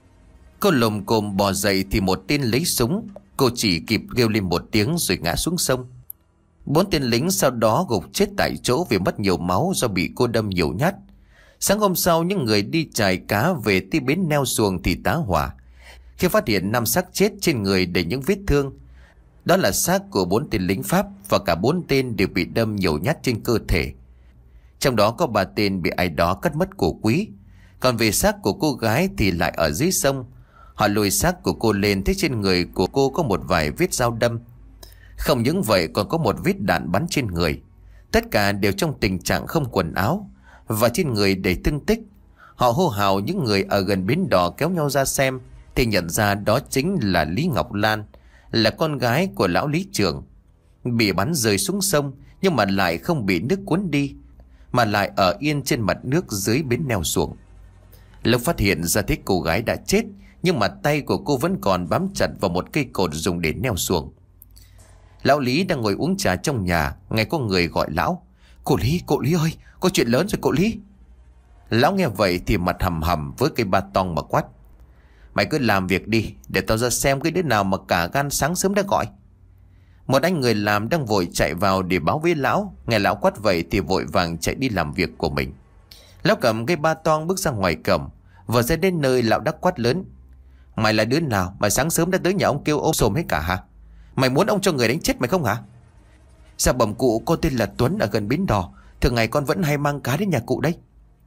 Cô lồm cồm bò dậy thì một tên lấy súng. Cô chỉ kịp kêu lên một tiếng rồi ngã xuống sông. Bốn tên lính sau đó gục chết tại chỗ vì mất nhiều máu do bị cô đâm nhiều nhát. Sáng hôm sau, những người đi chài cá về tới bến neo xuồng thì tá hỏa khi phát hiện năm xác chết trên người đầy những vết thương. Đó là xác của bốn tên lính Pháp, và cả bốn tên đều bị đâm nhiều nhát trên cơ thể. Trong đó có ba tên bị ai đó cắt mất cổ quý. Còn về xác của cô gái thì lại ở dưới sông. Họ lôi xác của cô lên, thấy trên người của cô có một vài vết dao đâm. Không những vậy còn có một vết đạn bắn trên người. Tất cả đều trong tình trạng không quần áo, và trên người đầy thương tích. Họ hô hào những người ở gần bến đò kéo nhau ra xem, thì nhận ra đó chính là Lý Ngọc Lan, là con gái của lão Lý trưởng. Bị bắn rơi xuống sông, nhưng mà lại không bị nước cuốn đi, mà lại ở yên trên mặt nước dưới bến neo xuồng. Lúc phát hiện ra thấy cô gái đã chết, nhưng mà tay của cô vẫn còn bám chặt vào một cây cột dùng để neo xuồng. Lão Lý đang ngồi uống trà trong nhà, nghe có người gọi lão: "Cô Lý, cô Lý ơi, có chuyện lớn rồi cô Lý." Lão nghe vậy thì mặt hầm hầm với cây ba tong mà quát: "Mày cứ làm việc đi, để tao ra xem cái đứa nào mà cả gan sáng sớm đã gọi." Một anh người làm đang vội chạy vào để báo với lão. Nghe lão quát vậy thì vội vàng chạy đi làm việc của mình. Lão cầm cây ba tong bước ra ngoài cổng. Vừa ra đến nơi, lão đã quát lớn: "Mày là đứa nào mà sáng sớm đã tới nhà ông kêu ôm sồm hết cả hả? Mày muốn ông cho người đánh chết mày không hả?" "Dạ bẩm cụ, con tên là Tuấn ở gần bến đò. Thường ngày con vẫn hay mang cá đến nhà cụ đấy."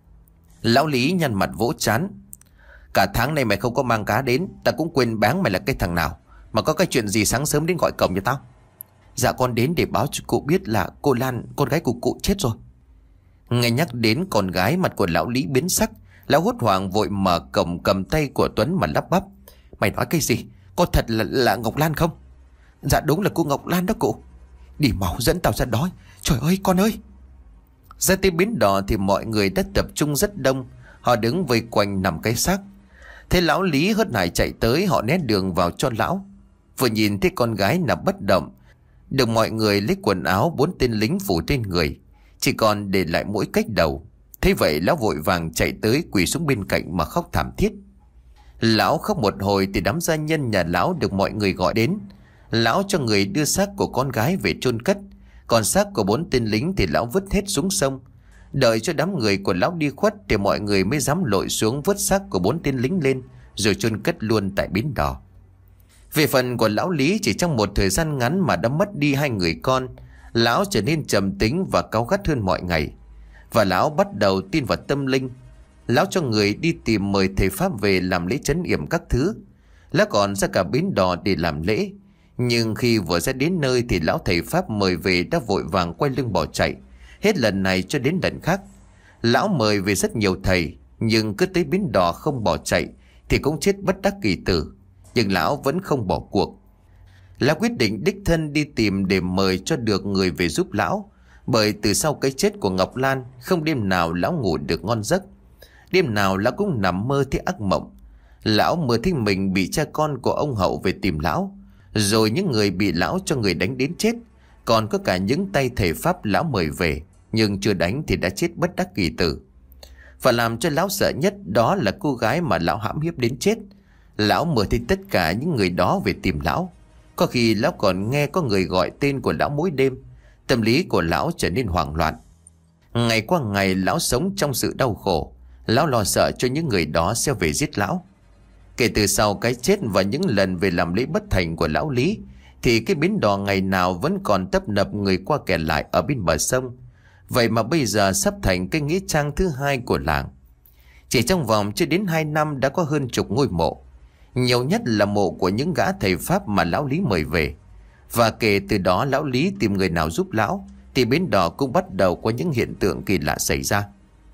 Lão Lý nhăn mặt vỗ trán: "Cả tháng nay mày không có mang cá đến, ta cũng quên báng mày là cái thằng nào, mà có cái chuyện gì sáng sớm đến gọi cổng cho tao?" "Dạ con đến để báo cho cụ biết là cô Lan, con gái của cụ chết rồi." Nghe nhắc đến con gái, mặt của lão Lý biến sắc. Lão hốt hoảng vội mở cổng, cầm tay của Tuấn mà lắp bắp: "Mày nói cái gì? Có thật là, là Ngọc Lan không?" "Dạ đúng là cô Ngọc Lan đó cụ." "Đi mau dẫn tao ra đó." "Trời ơi con ơi." Ra tới bến đò thì mọi người đã tập trung rất đông. Họ đứng vây quanh nằm cái xác. Thế lão Lý hớt hải chạy tới, họ né đường vào cho lão. Vừa nhìn thấy con gái nằm bất động, được mọi người lấy quần áo bốn tên lính phủ trên người, chỉ còn để lại mỗi cách đầu. Thế vậy lão vội vàng chạy tới quỳ xuống bên cạnh mà khóc thảm thiết. Lão khóc một hồi thì đám gia nhân nhà lão được mọi người gọi đến. Lão cho người đưa xác của con gái về chôn cất, còn xác của bốn tên lính thì lão vứt hết xuống sông. Đợi cho đám người của lão đi khuất thì mọi người mới dám lội xuống vớt xác của bốn tên lính lên, rồi chôn cất luôn tại bến đò. Về phần của lão Lý, chỉ trong một thời gian ngắn mà đã mất đi hai người con. Lão trở nên trầm tính và cáu gắt hơn mọi ngày, và lão bắt đầu tin vào tâm linh. Lão cho người đi tìm mời thầy Pháp về làm lễ trấn yểm các thứ. Lão còn ra cả bến đò để làm lễ. Nhưng khi vừa ra đến nơi thì lão thầy Pháp mời về đã vội vàng quay lưng bỏ chạy, hết lần này cho đến lần khác. Lão mời về rất nhiều thầy, nhưng cứ tới bến đò không bỏ chạy thì cũng chết bất đắc kỳ tử. Nhưng lão vẫn không bỏ cuộc. Lão quyết định đích thân đi tìm để mời cho được người về giúp lão. Bởi từ sau cái chết của Ngọc Lan, không đêm nào lão ngủ được ngon giấc. Đêm nào lão cũng nằm mơ thấy ác mộng. Lão mơ thấy mình bị cha con của ông Hậu về tìm lão, rồi những người bị lão cho người đánh đến chết. Còn có cả những tay thầy Pháp lão mời về, nhưng chưa đánh thì đã chết bất đắc kỳ tử. Và làm cho lão sợ nhất đó là cô gái mà lão hãm hiếp đến chết. Lão mơ thấy tất cả những người đó về tìm lão. Có khi lão còn nghe có người gọi tên của lão mỗi đêm. Tâm lý của lão trở nên hoảng loạn. Ngày qua ngày lão sống trong sự đau khổ. Lão lo sợ cho những người đó sẽ về giết lão. Kể từ sau cái chết và những lần về làm lễ bất thành của lão Lý, thì cái bến đò ngày nào vẫn còn tấp nập người qua kẻ lại ở bên bờ sông. Vậy mà bây giờ sắp thành cái nghĩa trang thứ hai của làng. Chỉ trong vòng chưa đến hai năm đã có hơn chục ngôi mộ. Nhiều nhất là mộ của những gã thầy Pháp mà lão Lý mời về. Và kể từ đó lão Lý tìm người nào giúp lão, thì bến đò cũng bắt đầu có những hiện tượng kỳ lạ xảy ra.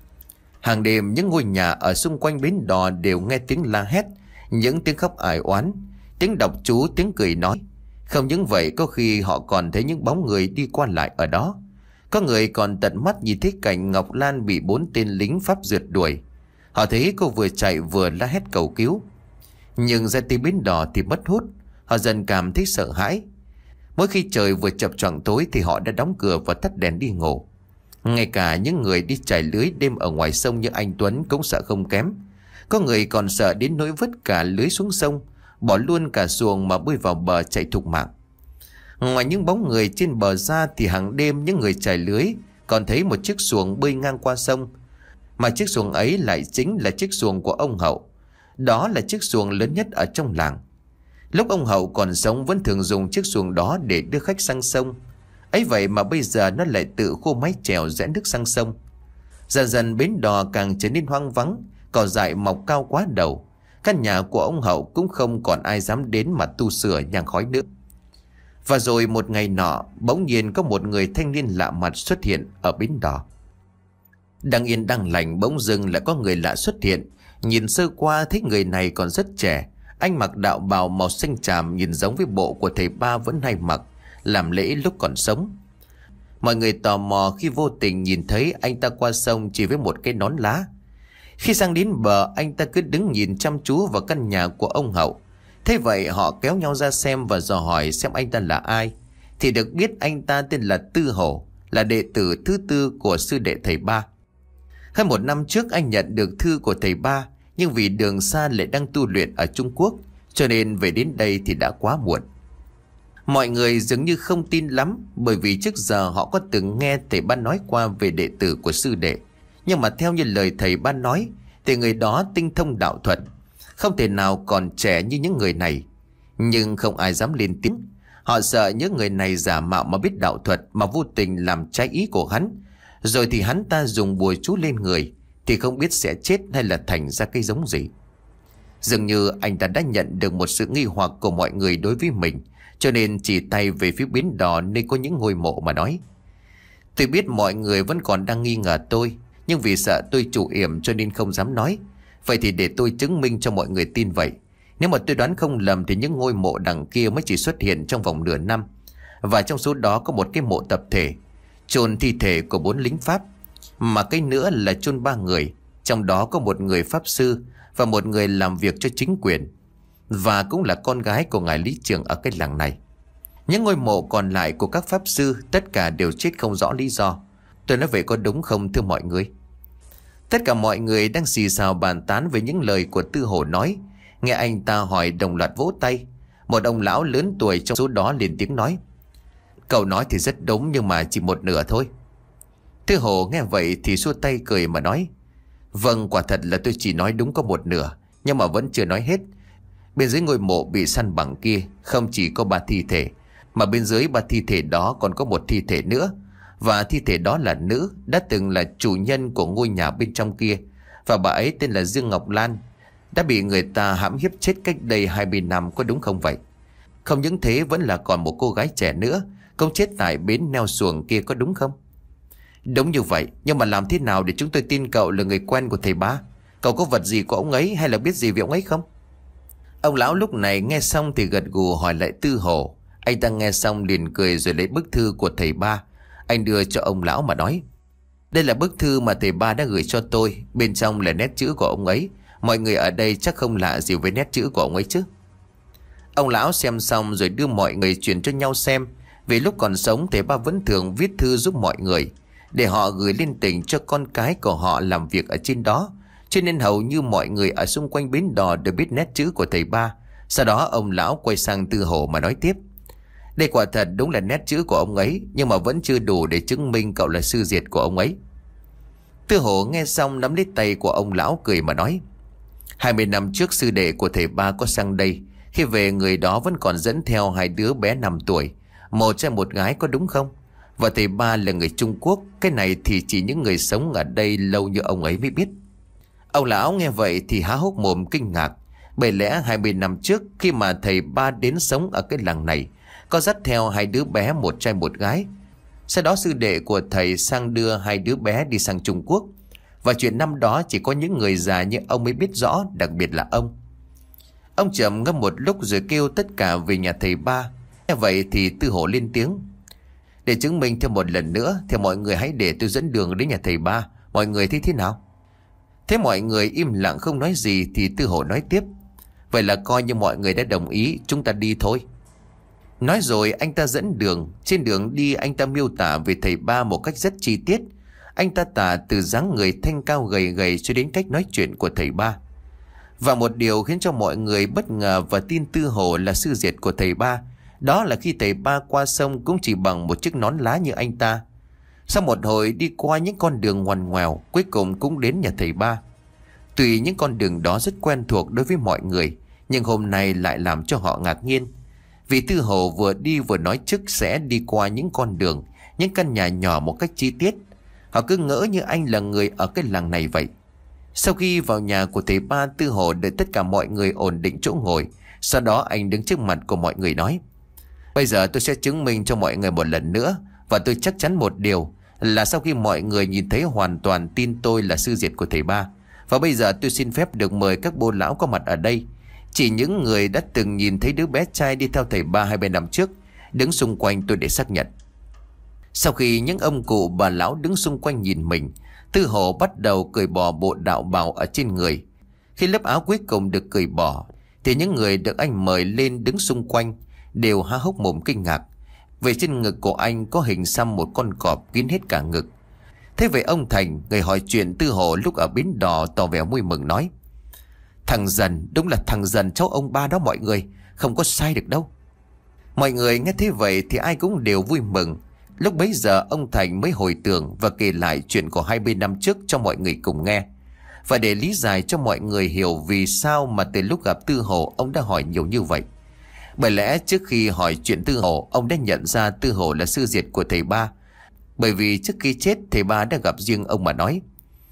Hàng đêm những ngôi nhà ở xung quanh bến đò đều nghe tiếng la hét, những tiếng khóc ải oán, tiếng đọc chú, tiếng cười nói. Không những vậy, có khi họ còn thấy những bóng người đi qua lại ở đó. Có người còn tận mắt nhìn thấy cảnh Ngọc Lan bị bốn tên lính Pháp rượt đuổi. Họ thấy cô vừa chạy vừa la hét cầu cứu. Nhưng ra tới bến đò thì mất hút. Họ dần cảm thấy sợ hãi. Mỗi khi trời vừa chập choạng tối thì họ đã đóng cửa và tắt đèn đi ngủ. Ngay cả những người đi chài lưới đêm ở ngoài sông như anh Tuấn cũng sợ không kém. Có người còn sợ đến nỗi vứt cả lưới xuống sông, bỏ luôn cả xuồng mà bơi vào bờ chạy thục mạng. Ngoài những bóng người trên bờ ra thì hàng đêm những người chài lưới còn thấy một chiếc xuồng bơi ngang qua sông. Mà chiếc xuồng ấy lại chính là chiếc xuồng của ông Hậu. Đó là chiếc xuồng lớn nhất ở trong làng. Lúc ông Hậu còn sống vẫn thường dùng chiếc xuồng đó để đưa khách sang sông. Ấy vậy mà bây giờ nó lại tự khô mái chèo rẽ nước sang sông. Dần dần bến đò càng trở nên hoang vắng, cỏ dại mọc cao quá đầu. Căn nhà của ông Hậu cũng không còn ai dám đến mà tu sửa nhang khói nữa. Và rồi một ngày nọ, bỗng nhiên có một người thanh niên lạ mặt xuất hiện ở bến đò. Đang yên đang lành, bỗng dưng lại có người lạ xuất hiện. Nhìn sơ qua thấy người này còn rất trẻ. Anh mặc đạo bào màu xanh tràm, nhìn giống với bộ của thầy Ba vẫn hay mặc làm lễ lúc còn sống. Mọi người tò mò khi vô tình nhìn thấy anh ta qua sông chỉ với một cái nón lá. Khi sang đến bờ, anh ta cứ đứng nhìn chăm chú vào căn nhà của ông Hậu. Thế vậy họ kéo nhau ra xem và dò hỏi xem anh ta là ai. Thì được biết anh ta tên là Tư Hổ, là đệ tử thứ tư của sư đệ thầy Ba. Hơn một năm trước anh nhận được thư của thầy Ba, nhưng vì đường xa lại đang tu luyện ở Trung Quốc, cho nên về đến đây thì đã quá muộn. Mọi người dường như không tin lắm, bởi vì trước giờ họ có từng nghe thầy Ba nói qua về đệ tử của sư đệ. Nhưng mà theo như lời thầy Ba nói thì người đó tinh thông đạo thuật, không thể nào còn trẻ như những người này. Nhưng không ai dám lên tiếng. Họ sợ những người này giả mạo mà biết đạo thuật mà vô tình làm trái ý của hắn. Rồi thì hắn ta dùng bùa chú lên người thì không biết sẽ chết hay là thành ra cái giống gì. Dường như anh ta đã nhận được một sự nghi hoặc của mọi người đối với mình, cho nên chỉ tay về phía bến đò nơi có những ngôi mộ mà nói: Tôi biết mọi người vẫn còn đang nghi ngờ tôi, nhưng vì sợ tôi chủ yểm cho nên không dám nói. Vậy thì để tôi chứng minh cho mọi người tin vậy. Nếu mà tôi đoán không lầm thì những ngôi mộ đằng kia mới chỉ xuất hiện trong vòng nửa năm. Và trong số đó có một cái mộ tập thể, chôn thi thể của bốn lính Pháp. Mà cái nữa là chôn ba người, trong đó có một người pháp sư và một người làm việc cho chính quyền, và cũng là con gái của ngài lý trưởng ở cái làng này. Những ngôi mộ còn lại của các pháp sư tất cả đều chết không rõ lý do. Tôi nói vậy có đúng không thưa mọi người? Tất cả mọi người đang xì xào bàn tán về những lời của Tư Hổ nói. Nghe anh ta hỏi đồng loạt vỗ tay. Một ông lão lớn tuổi trong số đó liền tiếng nói: Cậu nói thì rất đúng, nhưng mà chỉ một nửa thôi. Tư Hổ nghe vậy thì xua tay cười mà nói: Vâng, quả thật là tôi chỉ nói đúng có một nửa, nhưng mà vẫn chưa nói hết. Bên dưới ngôi mộ bị săn bằng kia không chỉ có ba thi thể, mà bên dưới ba thi thể đó còn có một thi thể nữa. Và thi thể đó là nữ, đã từng là chủ nhân của ngôi nhà bên trong kia. Và bà ấy tên là Dương Ngọc Lan, đã bị người ta hãm hiếp chết cách đây hai mươi năm, có đúng không vậy? Không những thế, vẫn là còn một cô gái trẻ nữa cũng chết tại bến neo xuồng kia, có đúng không? Đúng như vậy, nhưng mà làm thế nào để chúng tôi tin cậu là người quen của thầy Ba? Cậu có vật gì của ông ấy hay là biết gì về ông ấy không? Ông lão lúc này nghe xong thì gật gù hỏi lại Tư Hổ. Anh ta nghe xong liền cười rồi lấy bức thư của thầy Ba. Anh đưa cho ông lão mà nói: Đây là bức thư mà thầy Ba đã gửi cho tôi. Bên trong là nét chữ của ông ấy. Mọi người ở đây chắc không lạ gì với nét chữ của ông ấy chứ? Ông lão xem xong rồi đưa mọi người chuyển cho nhau xem. Vì lúc còn sống thầy Ba vẫn thường viết thư giúp mọi người, để họ gửi lên tỉnh cho con cái của họ làm việc ở trên đó. Cho nên hầu như mọi người ở xung quanh bến đò đều biết nét chữ của thầy Ba. Sau đó ông lão quay sang Tư Hổ mà nói tiếp: Đây quả thật đúng là nét chữ của ông ấy, nhưng mà vẫn chưa đủ để chứng minh cậu là sư diệt của ông ấy. Tư Hổ nghe xong nắm lấy tay của ông lão cười mà nói: Hai mươi năm trước sư đệ của thầy Ba có sang đây. Khi về người đó vẫn còn dẫn theo hai đứa bé năm tuổi, một trai một gái, có đúng không? Và thầy Ba là người Trung Quốc. Cái này thì chỉ những người sống ở đây lâu như ông ấy mới biết. Ông lão nghe vậy thì há hốc mồm kinh ngạc. Bởi lẽ hai mươi năm trước khi mà thầy Ba đến sống ở cái làng này, có dắt theo hai đứa bé, một trai một gái. Sau đó sư đệ của thầy sang đưa hai đứa bé đi sang Trung Quốc. Và chuyện năm đó chỉ có những người già như ông mới biết rõ, đặc biệt là ông. Ông trầm ngâm một lúc rồi kêu tất cả về nhà thầy Ba. Nghe vậy thì Tư Hổ lên tiếng: Để chứng minh thêm một lần nữa thì mọi người hãy để tôi dẫn đường đến nhà thầy Ba. Mọi người thấy thế nào? Thế mọi người im lặng không nói gì thì Tư Hổ nói tiếp: Vậy là coi như mọi người đã đồng ý, chúng ta đi thôi. Nói rồi anh ta dẫn đường. Trên đường đi anh ta miêu tả về thầy Ba một cách rất chi tiết. Anh ta tả từ dáng người thanh cao gầy gầy cho đến cách nói chuyện của thầy Ba. Và một điều khiến cho mọi người bất ngờ và tin Tư Hổ là sư diệt của thầy Ba, đó là khi thầy Ba qua sông cũng chỉ bằng một chiếc nón lá như anh ta. Sau một hồi đi qua những con đường ngoằn ngoèo, cuối cùng cũng đến nhà thầy Ba. Tuy những con đường đó rất quen thuộc đối với mọi người, Nhưng hôm nay lại làm cho họ ngạc nhiên. Vì Tư Hồ vừa đi vừa nói trước sẽ đi qua những con đường, những căn nhà nhỏ một cách chi tiết. Họ cứ ngỡ như anh là người ở cái làng này vậy. Sau khi vào nhà của thầy Ba, Tư Hồ đợi tất cả mọi người ổn định chỗ ngồi. Sau đó anh đứng trước mặt của mọi người nói: Bây giờ tôi sẽ chứng minh cho mọi người một lần nữa. Và tôi chắc chắn một điều là sau khi mọi người nhìn thấy hoàn toàn tin tôi là sư diệt của thầy Ba. Và bây giờ tôi xin phép được mời các bô lão có mặt ở đây. Chỉ những người đã từng nhìn thấy đứa bé trai đi theo thầy Ba hai mươi năm trước đứng xung quanh tôi để xác nhận. Sau khi những ông cụ bà lão đứng xung quanh nhìn mình, Tư Hồ bắt đầu cởi bỏ bộ đạo bào ở trên người. Khi lớp áo cuối cùng được cởi bỏ thì những người được anh mời lên đứng xung quanh đều há hốc mồm kinh ngạc. Về trên ngực của anh có hình xăm một con cọp kín hết cả ngực. Thế vậy ông Thành, người hỏi chuyện Tư Hồ lúc ở bến đò, tỏ vẻ vui mừng nói: Thằng Dần, đúng là thằng Dần cháu ông Ba đó mọi người, không có sai được đâu. Mọi người nghe thế vậy thì ai cũng đều vui mừng. Lúc bấy giờ ông Thành mới hồi tưởng và kể lại chuyện của hai mươi năm trước cho mọi người cùng nghe. Và để lý giải cho mọi người hiểu vì sao mà từ lúc gặp Tư Hồ ông đã hỏi nhiều như vậy. Bởi lẽ trước khi hỏi chuyện Tư Hồ, ông đã nhận ra Tư Hồ là sư diệt của thầy Ba. Bởi vì trước khi chết thầy Ba đã gặp riêng ông mà nói: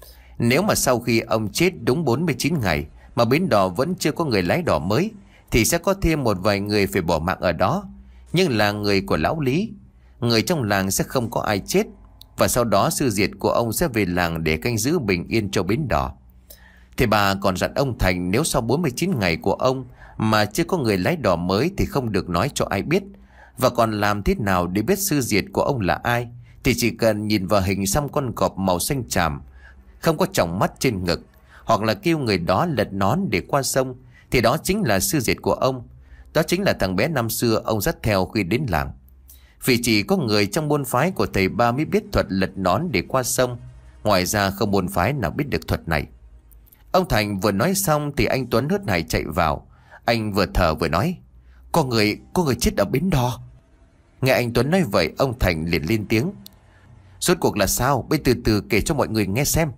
Nếu mà sau khi ông chết đúng bốn mươi chín ngày mà bến đò vẫn chưa có người lái đò mới thì sẽ có thêm một vài người phải bỏ mạng ở đó. Nhưng là người của lão Lý, người trong làng sẽ không có ai chết. Và sau đó sư diệt của ông sẽ về làng để canh giữ bình yên cho bến đò. Thầy Ba còn dặn ông Thành nếu sau bốn mươi chín ngày của ông mà chưa có người lái đò mới thì không được nói cho ai biết. Và còn làm thế nào để biết sư diệt của ông là ai thì chỉ cần nhìn vào hình xăm con cọp màu xanh tràm, không có tròng mắt trên ngực, hoặc là kêu người đó lật nón để qua sông, thì đó chính là sư diệt của ông. Đó chính là thằng bé năm xưa ông dắt theo khi đến làng. Vì chỉ có người trong môn phái của thầy Ba mới biết thuật lật nón để qua sông. Ngoài ra không môn phái nào biết được thuật này. Ông Thành vừa nói xong thì anh Tuấn hớt hải chạy vào. Anh vừa thở vừa nói: Có người, có người chết ở bến đò. Nghe anh Tuấn nói vậy, ông Thành liền lên tiếng: Rốt cuộc là sao? Bây từ từ kể cho mọi người nghe xem.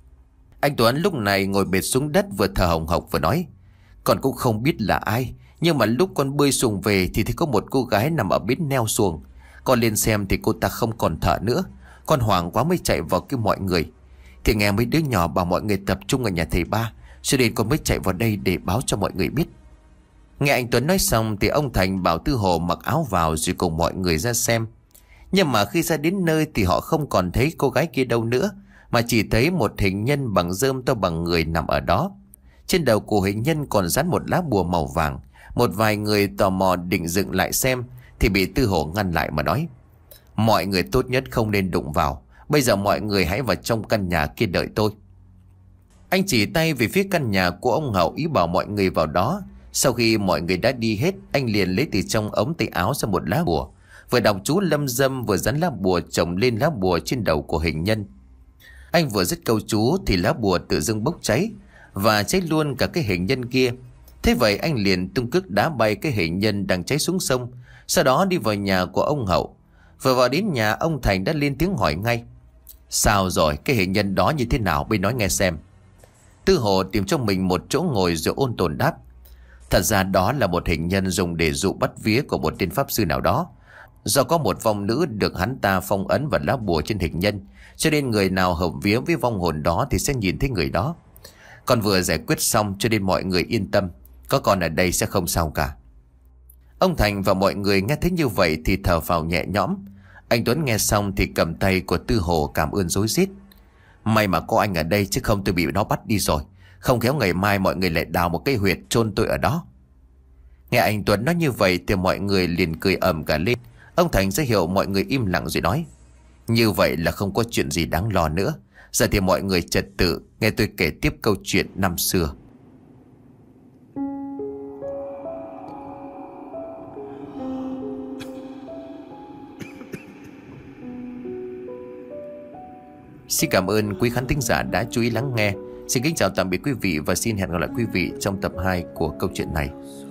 Anh Tuấn lúc này ngồi bệt xuống đất, vừa thở hồng hộc vừa nói: Con cũng không biết là ai, nhưng mà lúc con bơi xuồng về thì thấy có một cô gái nằm ở bến neo xuồng. Con lên xem thì cô ta không còn thở nữa. Con hoảng quá mới chạy vào kêu mọi người. Thì nghe mấy đứa nhỏ bảo mọi người tập trung ở nhà thầy Ba, cho nên con mới chạy vào đây để báo cho mọi người biết. Nghe anh Tuấn nói xong thì ông Thành bảo Tư Hồ mặc áo vào rồi cùng mọi người ra xem. Nhưng mà khi ra đến nơi thì họ không còn thấy cô gái kia đâu nữa, mà chỉ thấy một hình nhân bằng rơm to bằng người nằm ở đó. Trên đầu của hình nhân còn dán một lá bùa màu vàng. Một vài người tò mò định dựng lại xem thì bị Tư Hồ ngăn lại mà nói: Mọi người tốt nhất không nên đụng vào. Bây giờ mọi người hãy vào trong căn nhà kia đợi tôi. Anh chỉ tay về phía căn nhà của ông Hậu, ý bảo mọi người vào đó. Sau khi mọi người đã đi hết, anh liền lấy từ trong ống tay áo ra một lá bùa, vừa đọc chú lâm dâm vừa dán lá bùa chồng lên lá bùa trên đầu của hình nhân. Anh vừa dứt câu chú thì lá bùa tự dưng bốc cháy và cháy luôn cả cái hình nhân kia. Thế vậy anh liền tung cước đá bay cái hình nhân đang cháy xuống sông. Sau đó đi vào nhà của ông Hậu. Vừa vào đến nhà, ông Thành đã lên tiếng hỏi ngay: Sao rồi, cái hình nhân đó như thế nào, bây nói nghe xem. Tư Hồ tìm cho mình một chỗ ngồi rồi ôn tồn đáp: Thật ra đó là một hình nhân dùng để dụ bắt vía của một tên pháp sư nào đó. Do có một vong nữ được hắn ta phong ấn và lá bùa trên hình nhân, cho nên người nào hợp vía với vong hồn đó thì sẽ nhìn thấy người đó. Con vừa giải quyết xong cho nên mọi người yên tâm, có con ở đây sẽ không sao cả. Ông Thành và mọi người nghe thấy như vậy thì thở phào nhẹ nhõm. Anh Tuấn nghe xong thì cầm tay của Tư Hồ cảm ơn rối rít: May mà có anh ở đây chứ không tôi bị nó bắt đi rồi. Không khéo ngày mai mọi người lại đào một cái huyệt chôn tôi ở đó. Nghe anh Tuấn nói như vậy thì mọi người liền cười ầm cả lên. Ông Thành ra hiệu mọi người im lặng rồi nói: Như vậy là không có chuyện gì đáng lo nữa. Giờ thì mọi người trật tự nghe tôi kể tiếp câu chuyện năm xưa. Xin cảm ơn quý khán thính giả đã chú ý lắng nghe. Xin kính chào tạm biệt quý vị và xin hẹn gặp lại quý vị trong tập hai của câu chuyện này.